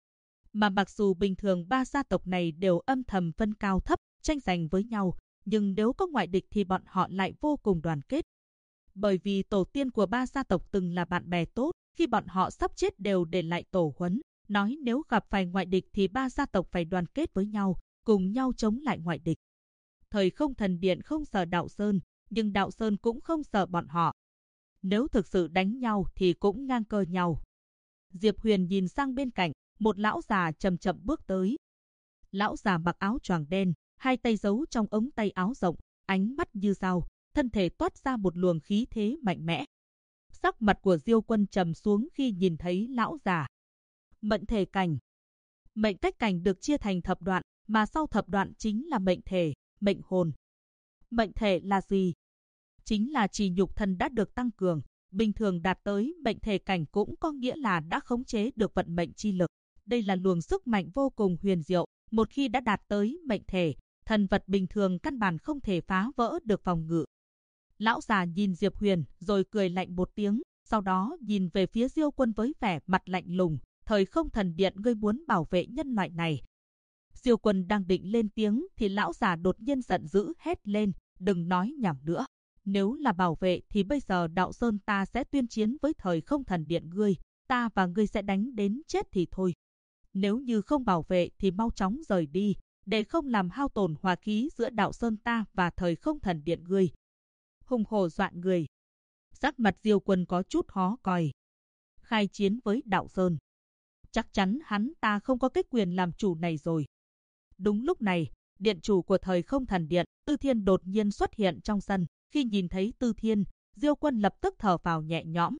Mà mặc dù bình thường ba gia tộc này đều âm thầm phân cao thấp, tranh giành với nhau, nhưng nếu có ngoại địch thì bọn họ lại vô cùng đoàn kết. Bởi vì tổ tiên của ba gia tộc từng là bạn bè tốt, khi bọn họ sắp chết đều để lại tổ huấn, nói nếu gặp phải ngoại địch thì ba gia tộc phải đoàn kết với nhau, cùng nhau chống lại ngoại địch. Thời Không Thần Điện không sợ Đạo Sơn, nhưng Đạo Sơn cũng không sợ bọn họ. Nếu thực sự đánh nhau thì cũng ngang cơ nhau. Diệp Huyền nhìn sang bên cạnh, một lão già chậm chậm bước tới. Lão già mặc áo choàng đen, hai tay giấu trong ống tay áo rộng, ánh mắt như dao, thân thể toát ra một luồng khí thế mạnh mẽ. Sắc mặt của Diêu Quân trầm xuống khi nhìn thấy lão già. Mệnh thể cảnh. Mệnh cách cảnh được chia thành thập đoạn, mà sau thập đoạn chính là mệnh thể, mệnh hồn. Mệnh thể là gì? Chính là chỉ nhục thân đã được tăng cường, bình thường đạt tới mệnh thể cảnh cũng có nghĩa là đã khống chế được vận mệnh chi lực. Đây là luồng sức mạnh vô cùng huyền diệu, một khi đã đạt tới mệnh thể, thần vật bình thường căn bản không thể phá vỡ được phòng ngự. Lão già nhìn Diệp Huyền rồi cười lạnh một tiếng, sau đó nhìn về phía Diêu Quân với vẻ mặt lạnh lùng, Thời Không Thần Điện ngươi muốn bảo vệ nhân loại này. Diêu Quân đang định lên tiếng thì lão già đột nhiên giận dữ hét lên, đừng nói nhảm nữa. Nếu là bảo vệ thì bây giờ Đạo Sơn ta sẽ tuyên chiến với Thời Không Thần Điện ngươi, ta và ngươi sẽ đánh đến chết thì thôi. Nếu như không bảo vệ thì mau chóng rời đi, để không làm hao tổn hòa khí giữa Đạo Sơn ta và Thời Không Thần Điện ngươi. Hùng hổ dọa người. Sắc mặt Diêu Quân có chút khó coi. Khai chiến với Đạo Sơn. Chắc chắn hắn ta không có cái quyền làm chủ này rồi. Đúng lúc này, điện chủ của Thời Không Thần Điện, Tư Thiên đột nhiên xuất hiện trong sân. Khi nhìn thấy Tư Thiên, Diêu Quân lập tức thở phào nhẹ nhõm.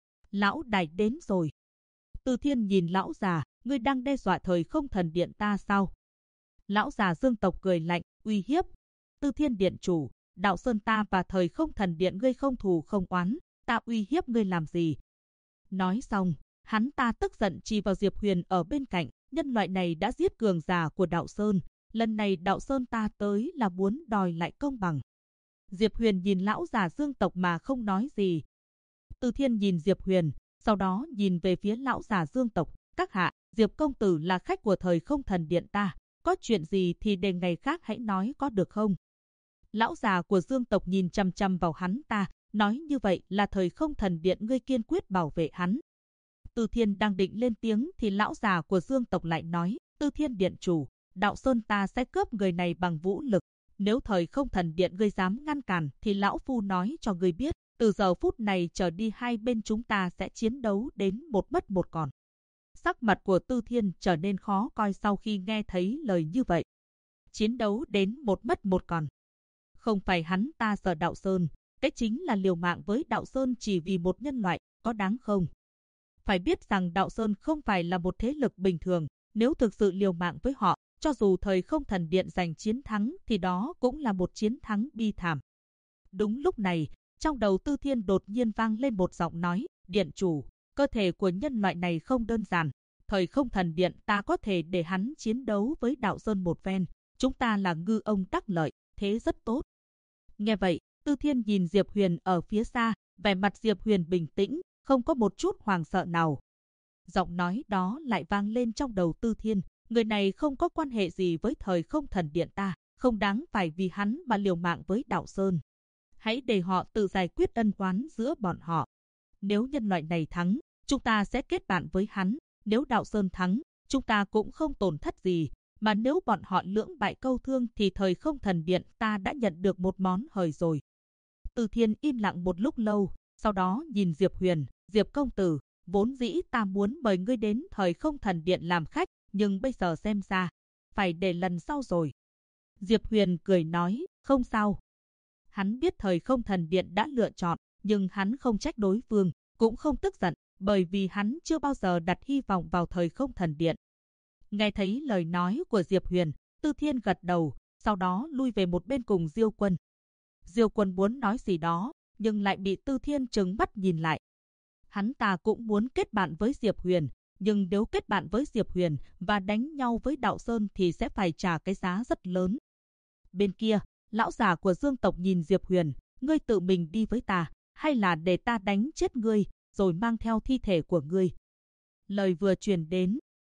Lão đại đến rồi. Tư Thiên nhìn lão già, ngươi đang đe dọa Thời Không Thần Điện ta sao? Lão già Dương tộc cười lạnh, uy hiếp. Tư Thiên điện chủ, Đạo Sơn ta và Thời Không Thần Điện ngươi không thù không oán, ta uy hiếp ngươi làm gì? Nói xong, hắn ta tức giận chỉ vào Diệp Huyền ở bên cạnh, nhân loại này đã giết cường giả của Đạo Sơn, lần này Đạo Sơn ta tới là muốn đòi lại công bằng. Diệp Huyền nhìn lão già Dương tộc mà không nói gì. Từ Thiên nhìn Diệp Huyền, sau đó nhìn về phía lão già Dương tộc, các hạ, Diệp công tử là khách của Thời Không Thần Điện ta, có chuyện gì thì để ngày khác hãy nói có được không? Lão già của Dương tộc nhìn chằm chằm vào hắn ta, nói như vậy là Thời Không Thần Điện ngươi kiên quyết bảo vệ hắn. Từ Thiên đang định lên tiếng thì lão già của Dương tộc lại nói, Tư Thiên điện chủ, Đạo Sơn ta sẽ cướp người này bằng vũ lực. Nếu Thời Không Thần Điện ngươi dám ngăn cản thì lão phu nói cho ngươi biết, từ giờ phút này trở đi hai bên chúng ta sẽ chiến đấu đến một mất một còn. Sắc mặt của Tư Thiên trở nên khó coi sau khi nghe thấy lời như vậy. Chiến đấu đến một mất một còn. Không phải hắn ta sợ Đạo Sơn, cái chính là liều mạng với Đạo Sơn chỉ vì một nhân loại, có đáng không? Phải biết rằng Đạo Sơn không phải là một thế lực bình thường, nếu thực sự liều mạng với họ, cho dù Thời Không Thần Điện giành chiến thắng thì đó cũng là một chiến thắng bi thảm. Đúng lúc này, trong đầu Tư Thiên đột nhiên vang lên một giọng nói, điện chủ, cơ thể của nhân loại này không đơn giản. Thời Không Thần Điện ta có thể để hắn chiến đấu với Đạo Sơn một phen, chúng ta là ngư ông đắc lợi, thế rất tốt. Nghe vậy, Tư Thiên nhìn Diệp Huyền ở phía xa, vẻ mặt Diệp Huyền bình tĩnh, không có một chút hoảng sợ nào. Giọng nói đó lại vang lên trong đầu Tư Thiên. Người này không có quan hệ gì với Thời Không Thần Điện ta, không đáng phải vì hắn mà liều mạng với Đạo Sơn. Hãy để họ tự giải quyết ân oán giữa bọn họ. Nếu nhân loại này thắng, chúng ta sẽ kết bạn với hắn. Nếu Đạo Sơn thắng, chúng ta cũng không tổn thất gì. Mà nếu bọn họ lưỡng bại câu thương thì Thời Không Thần Điện ta đã nhận được một món hời rồi. Từ Thiên im lặng một lúc lâu, sau đó nhìn Diệp Huyền, Diệp công tử, vốn dĩ ta muốn mời ngươi đến Thời Không Thần Điện làm khách, nhưng bây giờ xem ra, phải để lần sau rồi. Diệp Huyền cười nói, không sao. Hắn biết Thời Không Thần Điện đã lựa chọn, nhưng hắn không trách đối phương, cũng không tức giận, bởi vì hắn chưa bao giờ đặt hy vọng vào Thời Không Thần Điện. Nghe thấy lời nói của Diệp Huyền, Tư Thiên gật đầu, sau đó lui về một bên cùng Diêu Quân. Diêu Quân muốn nói gì đó, nhưng lại bị Tư Thiên trừng mắt nhìn lại. Hắn ta cũng muốn kết bạn với Diệp Huyền, nhưng nếu kết bạn với Diệp Huyền và đánh nhau với Đạo Sơn thì sẽ phải trả cái giá rất lớn. Bên kia, lão già của Dương tộc nhìn Diệp Huyền, ngươi tự mình đi với ta, hay là để ta đánh chết ngươi, rồi mang theo thi thể của ngươi. Lời vừa truyền đến,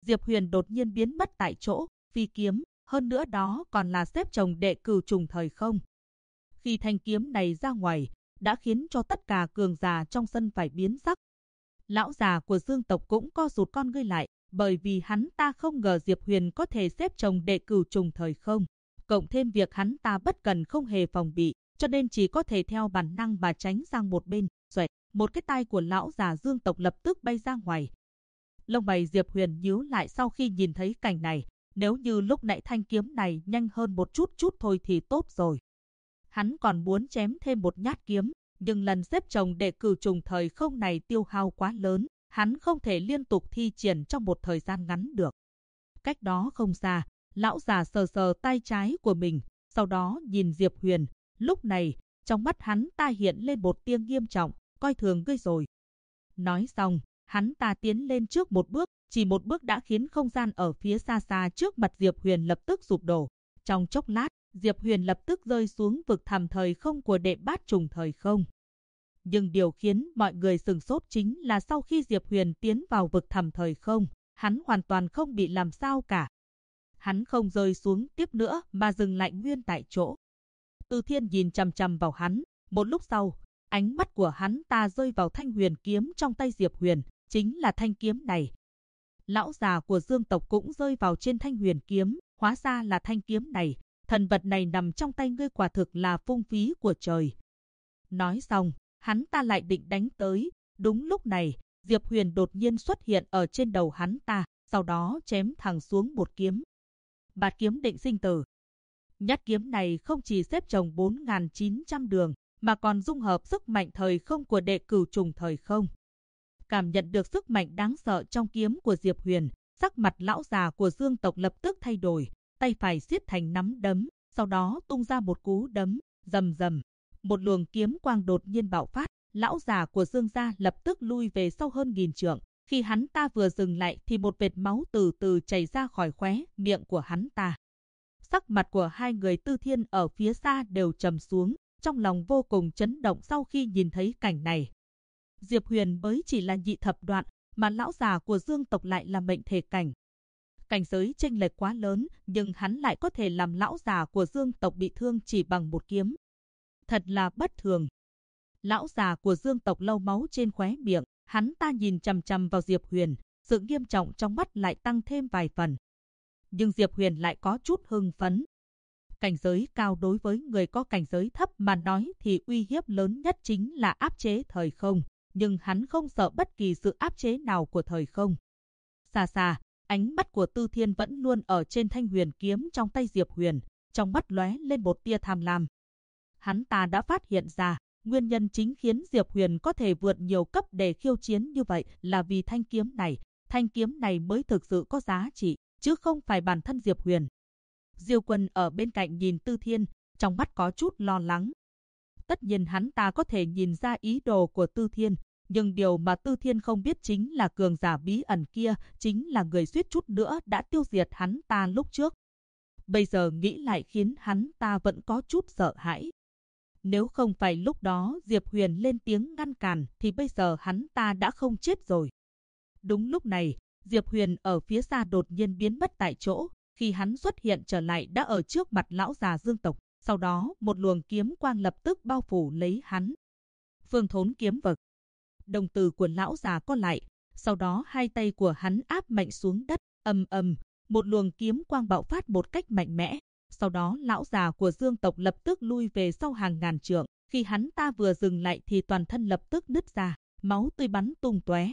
Diệp Huyền đột nhiên biến mất tại chỗ, phi kiếm, hơn nữa đó còn là xếp chồng đệ cửu trùng thời không. Khi thanh kiếm này ra ngoài, đã khiến cho tất cả cường giả trong sân phải biến sắc. Lão già của Dương tộc cũng co rụt con ngươi lại, bởi vì hắn ta không ngờ Diệp Huyền có thể xếp chồng đệ cửu trùng thời không. Cộng thêm việc hắn ta bất cần không hề phòng bị, cho nên chỉ có thể theo bản năng mà tránh sang một bên. Xoẹt, một cái tai của lão già Dương tộc lập tức bay ra ngoài. Lông mày Diệp Huyền nhíu lại sau khi nhìn thấy cảnh này, nếu như lúc nãy thanh kiếm này nhanh hơn một chút thôi thì tốt rồi. Hắn còn muốn chém thêm một nhát kiếm, nhưng lần xếp chồng đệ cửu trùng thời không này tiêu hao quá lớn, hắn không thể liên tục thi triển trong một thời gian ngắn được. Cách đó không xa, lão già sờ sờ tay trái của mình, sau đó nhìn Diệp Huyền, lúc này, trong mắt hắn ta hiện lên một tia nghiêm trọng, coi thường ngươi rồi. Nói xong, hắn ta tiến lên trước một bước, chỉ một bước đã khiến không gian ở phía xa xa trước mặt Diệp Huyền lập tức sụp đổ. Trong chốc lát, Diệp Huyền lập tức rơi xuống vực thẳm thời không của đệ bát trùng thời không. Nhưng điều khiến mọi người sửng sốt chính là sau khi Diệp Huyền tiến vào vực thẳm thời không, hắn hoàn toàn không bị làm sao cả. Hắn không rơi xuống tiếp nữa mà dừng lại nguyên tại chỗ. Từ Thiên nhìn chằm chằm vào hắn, một lúc sau, ánh mắt của hắn ta rơi vào thanh huyền kiếm trong tay Diệp Huyền, chính là thanh kiếm này. Lão già của Dương tộc cũng rơi vào trên thanh huyền kiếm, hóa ra là thanh kiếm này, thần vật này nằm trong tay ngươi quả thực là phung phí của trời. Nói xong, hắn ta lại định đánh tới, đúng lúc này, Diệp Huyền đột nhiên xuất hiện ở trên đầu hắn ta, sau đó chém thẳng xuống một kiếm. Bạt kiếm định sinh tử. Nhát kiếm này không chỉ xếp chồng 4.900 đường, mà còn dung hợp sức mạnh thời không của đệ cửu trùng thời không. Cảm nhận được sức mạnh đáng sợ trong kiếm của Diệp Huyền, sắc mặt lão già của Dương tộc lập tức thay đổi, tay phải siết thành nắm đấm, sau đó tung ra một cú đấm, rầm rầm. Một luồng kiếm quang đột nhiên bạo phát, lão già của Dương gia lập tức lui về sau hơn 1000 trượng. Khi hắn ta vừa dừng lại thì một vệt máu từ từ chảy ra khỏi khóe miệng của hắn ta. Sắc mặt của hai người Tư Thiên ở phía xa đều trầm xuống, trong lòng vô cùng chấn động sau khi nhìn thấy cảnh này. Diệp Huyền mới chỉ là nhị thập đoạn, mà lão già của Dương tộc lại là mệnh thể cảnh. Cảnh giới chênh lệch quá lớn, nhưng hắn lại có thể làm lão già của Dương tộc bị thương chỉ bằng một kiếm. Thật là bất thường. Lão già của Dương tộc lau máu trên khóe miệng, hắn ta nhìn chằm chằm vào Diệp Huyền, sự nghiêm trọng trong mắt lại tăng thêm vài phần. Nhưng Diệp Huyền lại có chút hưng phấn. Cảnh giới cao đối với người có cảnh giới thấp mà nói thì uy hiếp lớn nhất chính là áp chế thời không, nhưng hắn không sợ bất kỳ sự áp chế nào của thời không. Xa xa, ánh mắt của Tư Thiên vẫn luôn ở trên thanh huyền kiếm trong tay Diệp Huyền, trong mắt lóe lên một tia tham lam. Hắn ta đã phát hiện ra, nguyên nhân chính khiến Diệp Huyền có thể vượt nhiều cấp để khiêu chiến như vậy là vì thanh kiếm này mới thực sự có giá trị, chứ không phải bản thân Diệp Huyền. Diêu Quân ở bên cạnh nhìn Tư Thiên, trong mắt có chút lo lắng. Tất nhiên hắn ta có thể nhìn ra ý đồ của Tư Thiên, nhưng điều mà Tư Thiên không biết chính là cường giả bí ẩn kia chính là người suýt chút nữa đã tiêu diệt hắn ta lúc trước. Bây giờ nghĩ lại khiến hắn ta vẫn có chút sợ hãi. Nếu không phải lúc đó Diệp Huyền lên tiếng ngăn cản thì bây giờ hắn ta đã không chết rồi. Đúng lúc này, Diệp Huyền ở phía xa đột nhiên biến mất tại chỗ. Khi hắn xuất hiện trở lại đã ở trước mặt lão già Dương tộc. Sau đó một luồng kiếm quang lập tức bao phủ lấy hắn. Phương Thốn kiếm vực. Đồng tử của lão già co lại. Sau đó hai tay của hắn áp mạnh xuống đất. Ầm ầm, một luồng kiếm quang bạo phát một cách mạnh mẽ. Sau đó lão già của Dương tộc lập tức lui về sau hàng ngàn trượng. Khi hắn ta vừa dừng lại thì toàn thân lập tức nứt ra, máu tươi bắn tung tóe.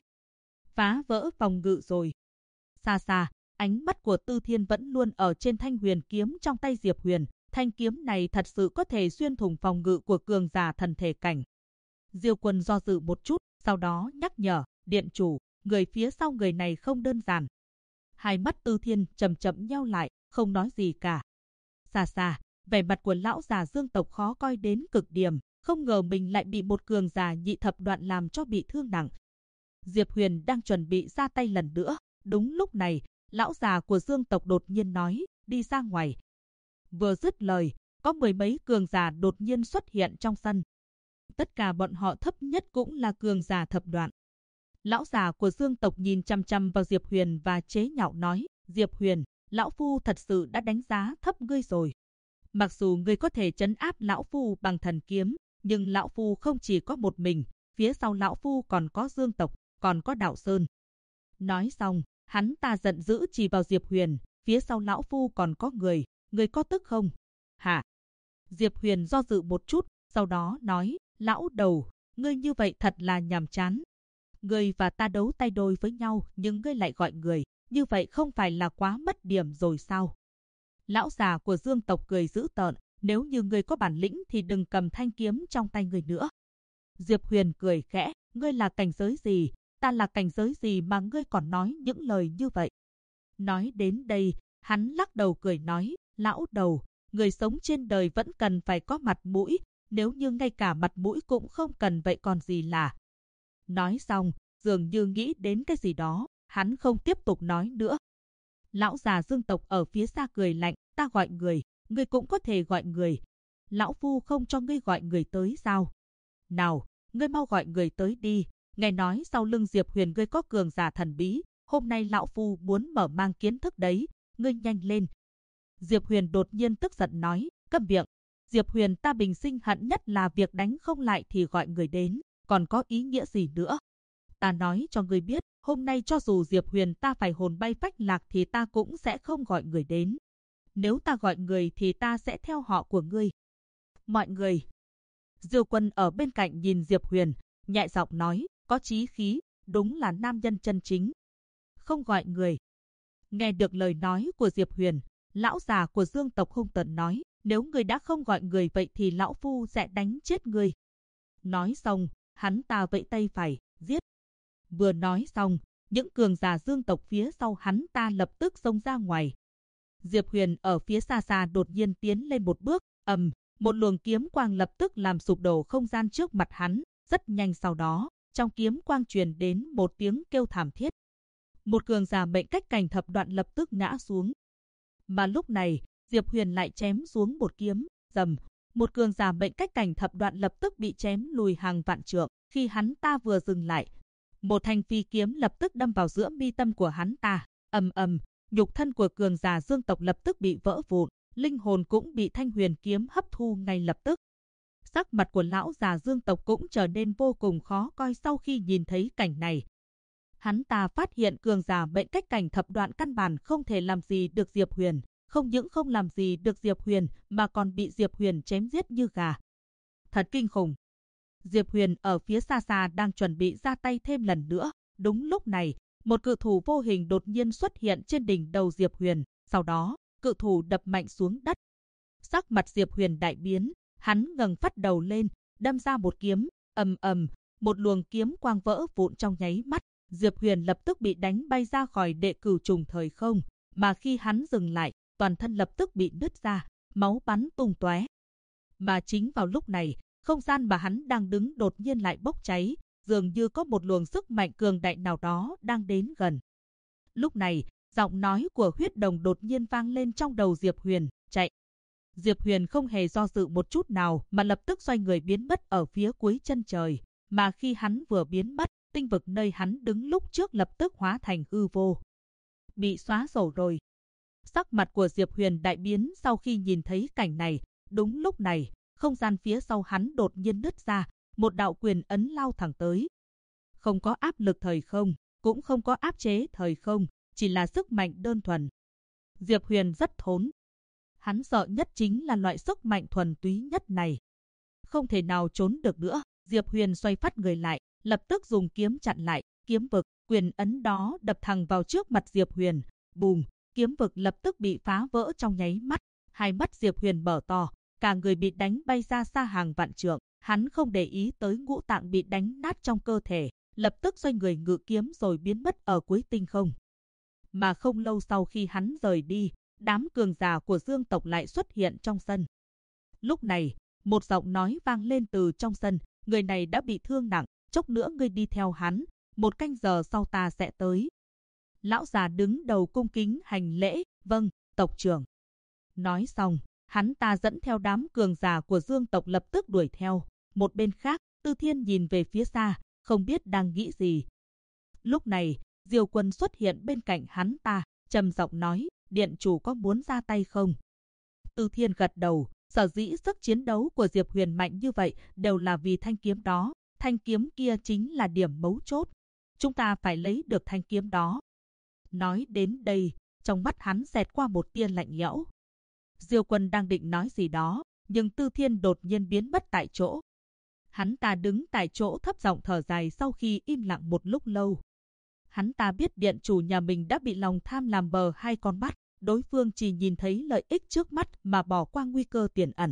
Phá vỡ phòng ngự rồi. Xa xa, ánh mắt của Tư Thiên vẫn luôn ở trên thanh huyền kiếm trong tay Diệp Huyền. Thanh kiếm này thật sự có thể xuyên thủng phòng ngự của cường giả thần thể cảnh. Diêu Quân do dự một chút, sau đó nhắc nhở, điện chủ, người phía sau người này không đơn giản. Hai mắt Tư Thiên chậm chậm nheo lại, không nói gì cả. Xa xa, vẻ mặt của lão già Dương tộc khó coi đến cực điểm, không ngờ mình lại bị một cường giả nhị thập đoạn làm cho bị thương nặng. Diệp Huyền đang chuẩn bị ra tay lần nữa, đúng lúc này, lão già của Dương tộc đột nhiên nói, đi ra ngoài. Vừa dứt lời, có mười mấy cường giả đột nhiên xuất hiện trong sân. Tất cả bọn họ thấp nhất cũng là cường giả thập đoạn. Lão già của Dương tộc nhìn chăm chăm vào Diệp Huyền và chế nhạo nói, Diệp Huyền, lão phu thật sự đã đánh giá thấp ngươi rồi. Mặc dù ngươi có thể trấn áp lão phu bằng thần kiếm, nhưng lão phu không chỉ có một mình, phía sau lão phu còn có Dương tộc, còn có Đạo Sơn. Nói xong, hắn ta giận dữ chỉ vào Diệp Huyền, phía sau lão phu còn có người, ngươi có tức không? Hả? Diệp Huyền do dự một chút, sau đó nói, lão đầu, ngươi như vậy thật là nhàm chán. Ngươi và ta đấu tay đôi với nhau, nhưng ngươi lại gọi người, như vậy không phải là quá mất điểm rồi sao? Lão già của Dương tộc cười dữ tợn, nếu như ngươi có bản lĩnh thì đừng cầm thanh kiếm trong tay ngươi nữa. Diệp Huyền cười khẽ, ngươi là cảnh giới gì, ta là cảnh giới gì mà ngươi còn nói những lời như vậy? Nói đến đây, hắn lắc đầu cười nói, lão đầu, người sống trên đời vẫn cần phải có mặt mũi, nếu như ngay cả mặt mũi cũng không cần vậy còn gì là. Nói xong, dường như nghĩ đến cái gì đó, hắn không tiếp tục nói nữa. Lão già Dương tộc ở phía xa cười lạnh, ta gọi người, ngươi cũng có thể gọi người. Lão phu không cho ngươi gọi người tới sao? Nào, ngươi mau gọi người tới đi, nghe nói sau lưng Diệp Huyền ngươi có cường giả thần bí, hôm nay lão phu muốn mở mang kiến thức đấy, ngươi nhanh lên. Diệp Huyền đột nhiên tức giận nói, câm miệng. Diệp Huyền, ta bình sinh hận nhất là việc đánh không lại thì gọi người đến, còn có ý nghĩa gì nữa? Ta nói cho ngươi biết, hôm nay cho dù Diệp Huyền ta phải hồn bay phách lạc thì ta cũng sẽ không gọi người đến. Nếu ta gọi người thì ta sẽ theo họ của ngươi. Mọi người. Diêu Quân ở bên cạnh nhìn Diệp Huyền, nhẹ giọng nói, có chí khí, đúng là nam nhân chân chính. Không gọi người. Nghe được lời nói của Diệp Huyền, lão già của Dương tộc hung tợn nói, nếu người đã không gọi người vậy thì lão phu sẽ đánh chết người. Nói xong, hắn ta vẫy tay phải, giết. Vừa nói xong, những cường giả Dương tộc phía sau hắn ta lập tức xông ra ngoài. Diệp Huyền ở phía xa xa đột nhiên tiến lên một bước, một luồng kiếm quang lập tức làm sụp đổ không gian trước mặt hắn, rất nhanh sau đó, trong kiếm quang truyền đến một tiếng kêu thảm thiết. Một cường giả mệnh cách cảnh thập đoạn lập tức ngã xuống. Mà lúc này, Diệp Huyền lại chém xuống một kiếm, rầm, một cường giả mệnh cách cảnh thập đoạn lập tức bị chém lùi hàng vạn trượng. Khi hắn ta vừa dừng lại, một thanh phi kiếm lập tức đâm vào giữa mi tâm của hắn ta, nhục thân của cường giả Dương tộc lập tức bị vỡ vụn, linh hồn cũng bị thanh huyền kiếm hấp thu ngay lập tức. Sắc mặt của lão già Dương tộc cũng trở nên vô cùng khó coi sau khi nhìn thấy cảnh này. Hắn ta phát hiện cường giả mệnh cách cảnh thập đoạn căn bản không thể làm gì được Diệp Huyền, không những không làm gì được Diệp Huyền mà còn bị Diệp Huyền chém giết như gà. Thật kinh khủng. Diệp Huyền ở phía xa xa đang chuẩn bị ra tay thêm lần nữa. Đúng lúc này, một cự thủ vô hình đột nhiên xuất hiện trên đỉnh đầu Diệp Huyền. Sau đó, cự thủ đập mạnh xuống đất. Sắc mặt Diệp Huyền đại biến, hắn ngẩng phát đầu lên, đâm ra một kiếm, một luồng kiếm quang vỡ vụn trong nháy mắt. Diệp Huyền lập tức bị đánh bay ra khỏi đệ cửu trùng thời không, mà khi hắn dừng lại, toàn thân lập tức bị nứt ra, máu bắn tung tóe. Mà chính vào lúc này, không gian mà hắn đang đứng đột nhiên lại bốc cháy, dường như có một luồng sức mạnh cường đại nào đó đang đến gần. Lúc này, giọng nói của huyết đồng đột nhiên vang lên trong đầu Diệp Huyền, chạy. Diệp Huyền không hề do dự một chút nào mà lập tức xoay người biến mất ở phía cuối chân trời, mà khi hắn vừa biến mất, tinh vực nơi hắn đứng lúc trước lập tức hóa thành hư vô. Bị xóa sổ rồi. Sắc mặt của Diệp Huyền đại biến sau khi nhìn thấy cảnh này. Đúng lúc này, không gian phía sau hắn đột nhiên nứt ra, một đạo quyền ấn lao thẳng tới. Không có áp lực thời không, cũng không có áp chế thời không, chỉ là sức mạnh đơn thuần. Diệp Huyền rất thốn. Hắn sợ nhất chính là loại sức mạnh thuần túy nhất này. Không thể nào trốn được nữa, Diệp Huyền xoay phát người lại, lập tức dùng kiếm chặn lại, kiếm vực, quyền ấn đó đập thẳng vào trước mặt Diệp Huyền. Bùm, kiếm vực lập tức bị phá vỡ trong nháy mắt. Hai mắt Diệp Huyền mở to, cả người bị đánh bay ra xa hàng vạn trượng. Hắn không để ý tới ngũ tạng bị đánh nát trong cơ thể, lập tức xoay người ngự kiếm rồi biến mất ở cuối tinh không. Mà không lâu sau khi hắn rời đi, đám cường giả của Dương tộc lại xuất hiện trong sân. Lúc này, một giọng nói vang lên từ trong sân, người này đã bị thương nặng, chốc nữa ngươi đi theo hắn, 1 canh giờ sau ta sẽ tới. Lão già đứng đầu cung kính hành lễ, vâng, tộc trưởng. Nói xong, hắn ta dẫn theo đám cường giả của Dương tộc lập tức đuổi theo. Một bên khác, Tư Thiên nhìn về phía xa, không biết đang nghĩ gì. Lúc này, Diêu Quân xuất hiện bên cạnh hắn ta, trầm giọng nói, điện chủ có muốn ra tay không? Từ Thiên gật đầu, sở dĩ sức chiến đấu của Diệp Huyền mạnh như vậy đều là vì thanh kiếm đó, thanh kiếm kia chính là điểm mấu chốt. Chúng ta phải lấy được thanh kiếm đó. Nói đến đây, trong mắt hắn xẹt qua một tia lạnh lẽo. Diêu Quân đang định nói gì đó, nhưng Tư Thiên đột nhiên biến mất tại chỗ. Hắn ta đứng tại chỗ thấp giọng thở dài sau khi im lặng một lúc lâu. Hắn ta biết điện chủ nhà mình đã bị lòng tham làm bờ hai con mắt, đối phương chỉ nhìn thấy lợi ích trước mắt mà bỏ qua nguy cơ tiềm ẩn.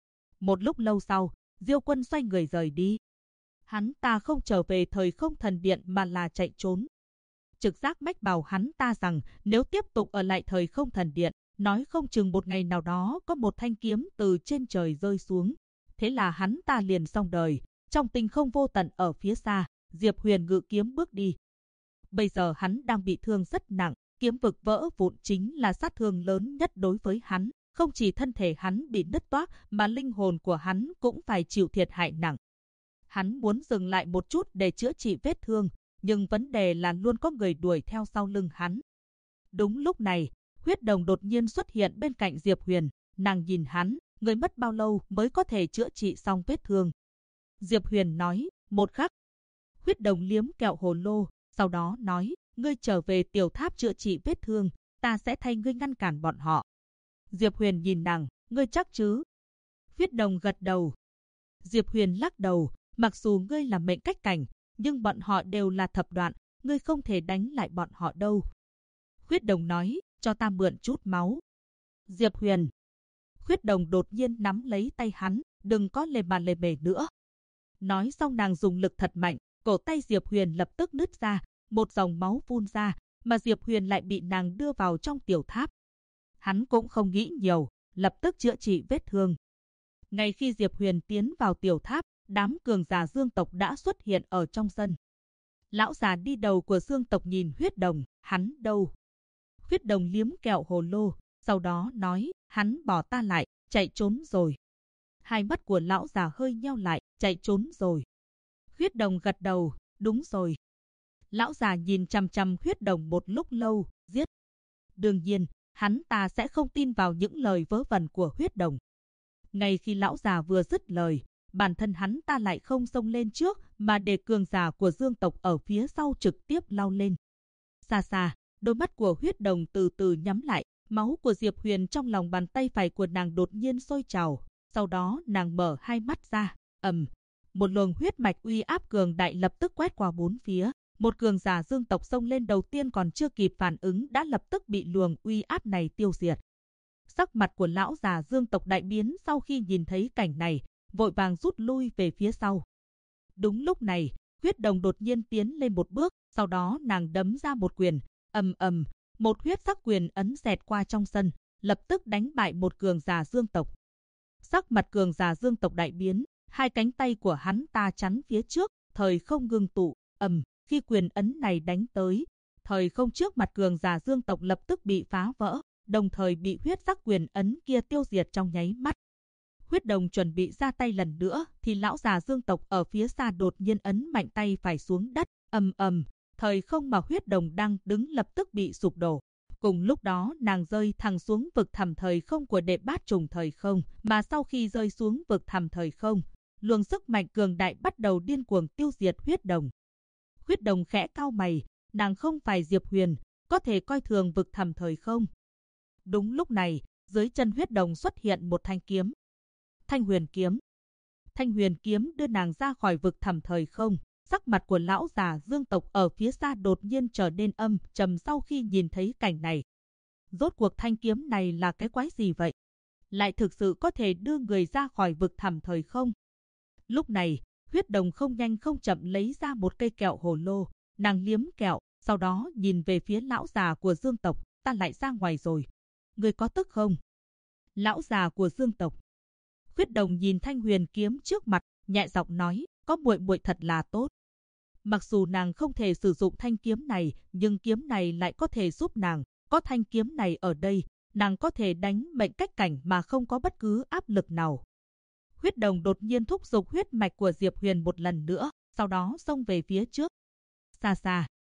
Một lúc lâu sau, Diêu Quân xoay người rời đi. Hắn ta không trở về thời không thần điện mà là chạy trốn. Trực giác mách bảo hắn ta rằng nếu tiếp tục ở lại thời không thần điện, nói không chừng một ngày nào đó có một thanh kiếm từ trên trời rơi xuống. Thế là hắn ta liền xong đời. Trong tinh không vô tận ở phía xa, Diệp Huyền ngự kiếm bước đi. Bây giờ hắn đang bị thương rất nặng, kiếm vực vỡ vụn chính là sát thương lớn nhất đối với hắn. Không chỉ thân thể hắn bị nứt toác mà linh hồn của hắn cũng phải chịu thiệt hại nặng. Hắn muốn dừng lại một chút để chữa trị vết thương, nhưng vấn đề là luôn có người đuổi theo sau lưng hắn. Đúng lúc này, Huyết Đồng đột nhiên xuất hiện bên cạnh Diệp Huyền, nàng nhìn hắn, người mất bao lâu mới có thể chữa trị xong vết thương? Diệp Huyền nói, một khắc. Huyết Đồng liếm kẹo hồ lô, sau đó nói, ngươi trở về tiểu tháp chữa trị vết thương, ta sẽ thay ngươi ngăn cản bọn họ. Diệp Huyền nhìn nàng, ngươi chắc chứ? Huyết Đồng gật đầu. Diệp Huyền lắc đầu, mặc dù ngươi là mệnh cách cảnh, nhưng bọn họ đều là thập đoạn, ngươi không thể đánh lại bọn họ đâu. Huyết Đồng nói, cho ta mượn chút máu. Diệp Huyền. Huyết Đồng đột nhiên nắm lấy tay hắn, đừng có lề mà lề mề nữa. Nói xong nàng dùng lực thật mạnh, cổ tay Diệp Huyền lập tức nứt ra, một dòng máu phun ra, mà Diệp Huyền lại bị nàng đưa vào trong tiểu tháp. Hắn cũng không nghĩ nhiều, lập tức chữa trị vết thương. Ngay khi Diệp Huyền tiến vào tiểu tháp, đám cường giả Dương tộc đã xuất hiện ở trong sân. Lão già đi đầu của Dương tộc nhìn Huyết Đồng, hắn đâu? Huyết Đồng liếm kẹo hồ lô, sau đó nói, hắn bỏ ta lại, chạy trốn rồi. Hai mắt của lão già hơi nheo lại, chạy trốn rồi. Huyết Đồng gật đầu, đúng rồi. Lão già nhìn chằm chằm Huyết Đồng một lúc lâu, giết. Đương nhiên, hắn ta sẽ không tin vào những lời vớ vẩn của Huyết Đồng. Ngay khi lão già vừa dứt lời, bản thân hắn ta lại không xông lên trước mà để cường giả của Dương tộc ở phía sau trực tiếp lao lên. Xa xa, đôi mắt của Huyết Đồng từ từ nhắm lại, máu của Diệp Huyền trong lòng bàn tay phải của nàng đột nhiên sôi trào, sau đó nàng mở hai mắt ra, một luồng huyết mạch uy áp cường đại lập tức quét qua bốn phía. Một cường giả Dương tộc xông lên đầu tiên còn chưa kịp phản ứng đã lập tức bị luồng uy áp này tiêu diệt. Sắc mặt của lão già Dương tộc đại biến sau khi nhìn thấy cảnh này, vội vàng rút lui về phía sau. Đúng lúc này, Huyết Đồng đột nhiên tiến lên một bước, sau đó nàng đấm ra một quyền, một huyết sắc quyền ấn xẹt qua trong sân, lập tức đánh bại một cường giả Dương tộc. Sắc mặt cường giả Dương tộc đại biến, hai cánh tay của hắn ta chắn phía trước, thời không ngưng tụ, khi quyền ấn này đánh tới, thời không trước mặt cường giả Dương tộc lập tức bị phá vỡ, đồng thời bị huyết sắc quyền ấn kia tiêu diệt trong nháy mắt. Huyết Đồng chuẩn bị ra tay lần nữa, thì lão già Dương tộc ở phía xa đột nhiên ấn mạnh tay phải xuống đất, thời không mà Huyết Đồng đang đứng lập tức bị sụp đổ. Cùng lúc đó nàng rơi thẳng xuống vực thẳm thời không của đệ bát trùng thời không, mà sau khi rơi xuống vực thẳm thời không, luồng sức mạnh cường đại bắt đầu điên cuồng tiêu diệt Huyết Đồng. Huyết Đồng khẽ cau mày, nàng không phải Diệp Huyền, có thể coi thường vực thẳm thời không. Đúng lúc này, dưới chân Huyết Đồng xuất hiện một thanh kiếm. Thanh Huyền kiếm. Thanh Huyền kiếm đưa nàng ra khỏi vực thẳm thời không. Sắc mặt của lão già Dương tộc ở phía xa đột nhiên trở nên âm trầm sau khi nhìn thấy cảnh này. Rốt cuộc thanh kiếm này là cái quái gì vậy? Lại thực sự có thể đưa người ra khỏi vực thẳm thời không? Lúc này, Huyết Đồng không nhanh không chậm lấy ra một cây kẹo hồ lô, nàng liếm kẹo, sau đó nhìn về phía lão già của Dương tộc, ta lại ra ngoài rồi. Người có tức không? Lão già của Dương tộc. Huyết Đồng nhìn thanh huyền kiếm trước mặt, nhẹ giọng nói, có muội muội thật là tốt. Mặc dù nàng không thể sử dụng thanh kiếm này, nhưng kiếm này lại có thể giúp nàng. Có thanh kiếm này ở đây, nàng có thể đánh mệnh cách cảnh mà không có bất cứ áp lực nào. Huyết Đồng đột nhiên thúc giục huyết mạch của Diệp Huyền một lần nữa, sau đó xông về phía trước. Xa xa,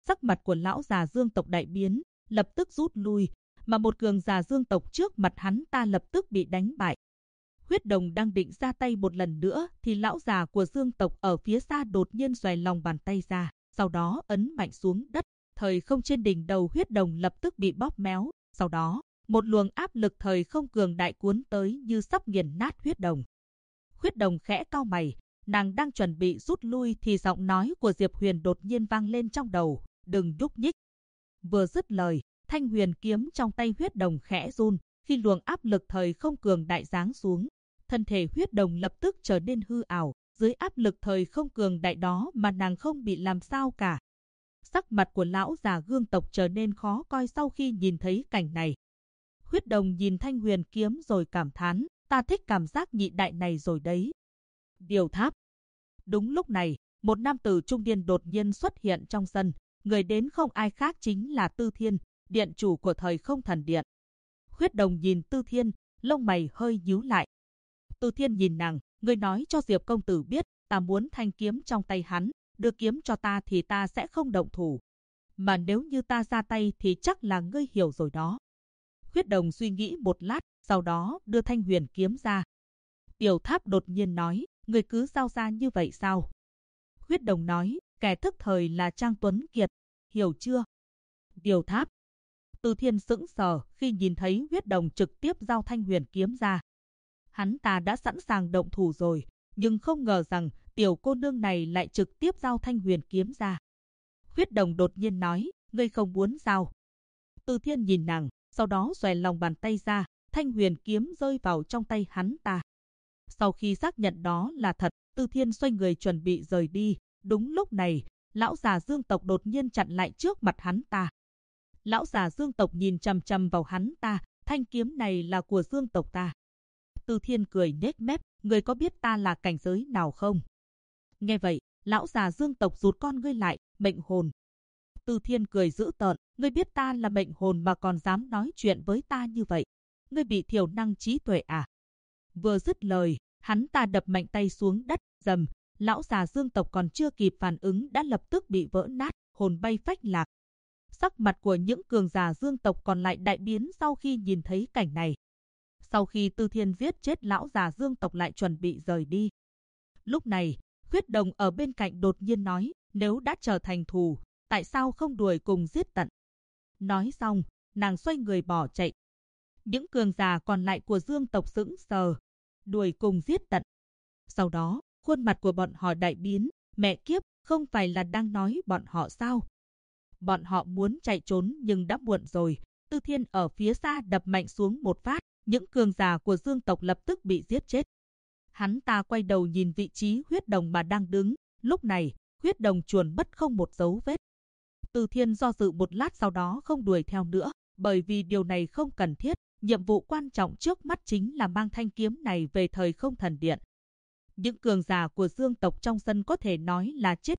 Sắc mặt của lão già Dương tộc đại biến, lập tức rút lui, mà một cường giả Dương tộc trước mặt hắn ta lập tức bị đánh bại. Huyết Đồng đang định ra tay một lần nữa thì lão già của Dương tộc ở phía xa đột nhiên xoay lòng bàn tay ra, sau đó ấn mạnh xuống đất. Thời không trên đỉnh đầu Huyết Đồng lập tức bị bóp méo, sau đó một luồng áp lực thời không cường đại cuốn tới như sắp nghiền nát Huyết Đồng. Huyết Đồng khẽ cau mày, nàng đang chuẩn bị rút lui thì giọng nói của Diệp Huyền đột nhiên vang lên trong đầu, đừng nhúc nhích. Vừa dứt lời, thanh huyền kiếm trong tay Huyết Đồng khẽ run, khi luồng áp lực thời không cường đại giáng xuống, thân thể Huyết Đồng lập tức trở nên hư ảo, dưới áp lực thời không cường đại đó mà nàng không bị làm sao cả. Sắc mặt của lão già Dương tộc trở nên khó coi sau khi nhìn thấy cảnh này. Huyết Đồng nhìn thanh huyền kiếm rồi cảm thán, ta thích cảm giác nhị đại này rồi đấy. Điều tháp. Đúng lúc này, một nam tử trung niên đột nhiên xuất hiện trong sân, người đến không ai khác chính là Tư Thiên, điện chủ của thời không thần điện. Huyết Đồng nhìn Tư Thiên, lông mày hơi nhíu lại. Tư Thiên nhìn nàng, người nói cho Diệp công tử biết, ta muốn thanh kiếm trong tay hắn, đưa kiếm cho ta thì ta sẽ không động thủ. Mà nếu như ta ra tay thì chắc là ngươi hiểu rồi đó. Huyết Đồng suy nghĩ một lát, sau đó đưa thanh huyền kiếm ra. Tiểu Tháp đột nhiên nói, ngươi cứ giao ra như vậy sao? Huyết Đồng nói, kẻ thức thời là Trang Tuấn Kiệt, hiểu chưa? Tiểu Tháp. Từ Thiên sững sờ khi nhìn thấy Huyết Đồng trực tiếp giao thanh huyền kiếm ra. Hắn ta đã sẵn sàng động thủ rồi, nhưng không ngờ rằng tiểu cô nương này lại trực tiếp giao thanh huyền kiếm ra. Huyết Đồng đột nhiên nói, ngươi không muốn giao. Từ Thiên nhìn nàng, sau đó xòe lòng bàn tay ra, thanh huyền kiếm rơi vào trong tay hắn ta. Sau khi xác nhận đó là thật, Từ Thiên xoay người chuẩn bị rời đi. Đúng lúc này, lão già Dương tộc đột nhiên chặn lại trước mặt hắn ta. Lão già Dương tộc nhìn chằm chằm vào hắn ta, thanh kiếm này là của Dương tộc ta. Từ Thiên cười nhếch mép, người có biết ta là cảnh giới nào không? Nghe vậy, lão già Dương tộc rụt con ngươi lại, mệnh hồn. Từ Thiên cười dữ tợn, ngươi biết ta là mệnh hồn mà còn dám nói chuyện với ta như vậy? Ngươi bị thiểu năng trí tuệ à? Vừa dứt lời, hắn ta đập mạnh tay xuống đất, rầm, lão già Dương tộc còn chưa kịp phản ứng đã lập tức bị vỡ nát, hồn bay phách lạc. Sắc mặt của những cường giả Dương tộc còn lại đại biến sau khi nhìn thấy cảnh này. Sau khi Tư Thiên giết chết lão già Dương tộc lại chuẩn bị rời đi. Lúc này, Huyết Đồng ở bên cạnh đột nhiên nói, nếu đã trở thành thù, tại sao không đuổi cùng giết tận? Nói xong, nàng xoay người bỏ chạy. Những cường giả còn lại của Dương tộc sững sờ, đuổi cùng giết tận. Sau đó, khuôn mặt của bọn họ đại biến, mẹ kiếp, không phải là đang nói bọn họ sao? Bọn họ muốn chạy trốn nhưng đã muộn rồi. Tư Thiên ở phía xa đập mạnh xuống một phát, những cường giả của Dương tộc lập tức bị giết chết. Hắn ta quay đầu nhìn vị trí Huyết Đồng mà đang đứng, lúc này, Huyết Đồng chuồn mất không một dấu vết. Tư Thiên do dự một lát sau đó không đuổi theo nữa, bởi vì điều này không cần thiết, nhiệm vụ quan trọng trước mắt chính là mang thanh kiếm này về thời không thần điện. Những cường giả của Dương tộc trong sân có thể nói là chết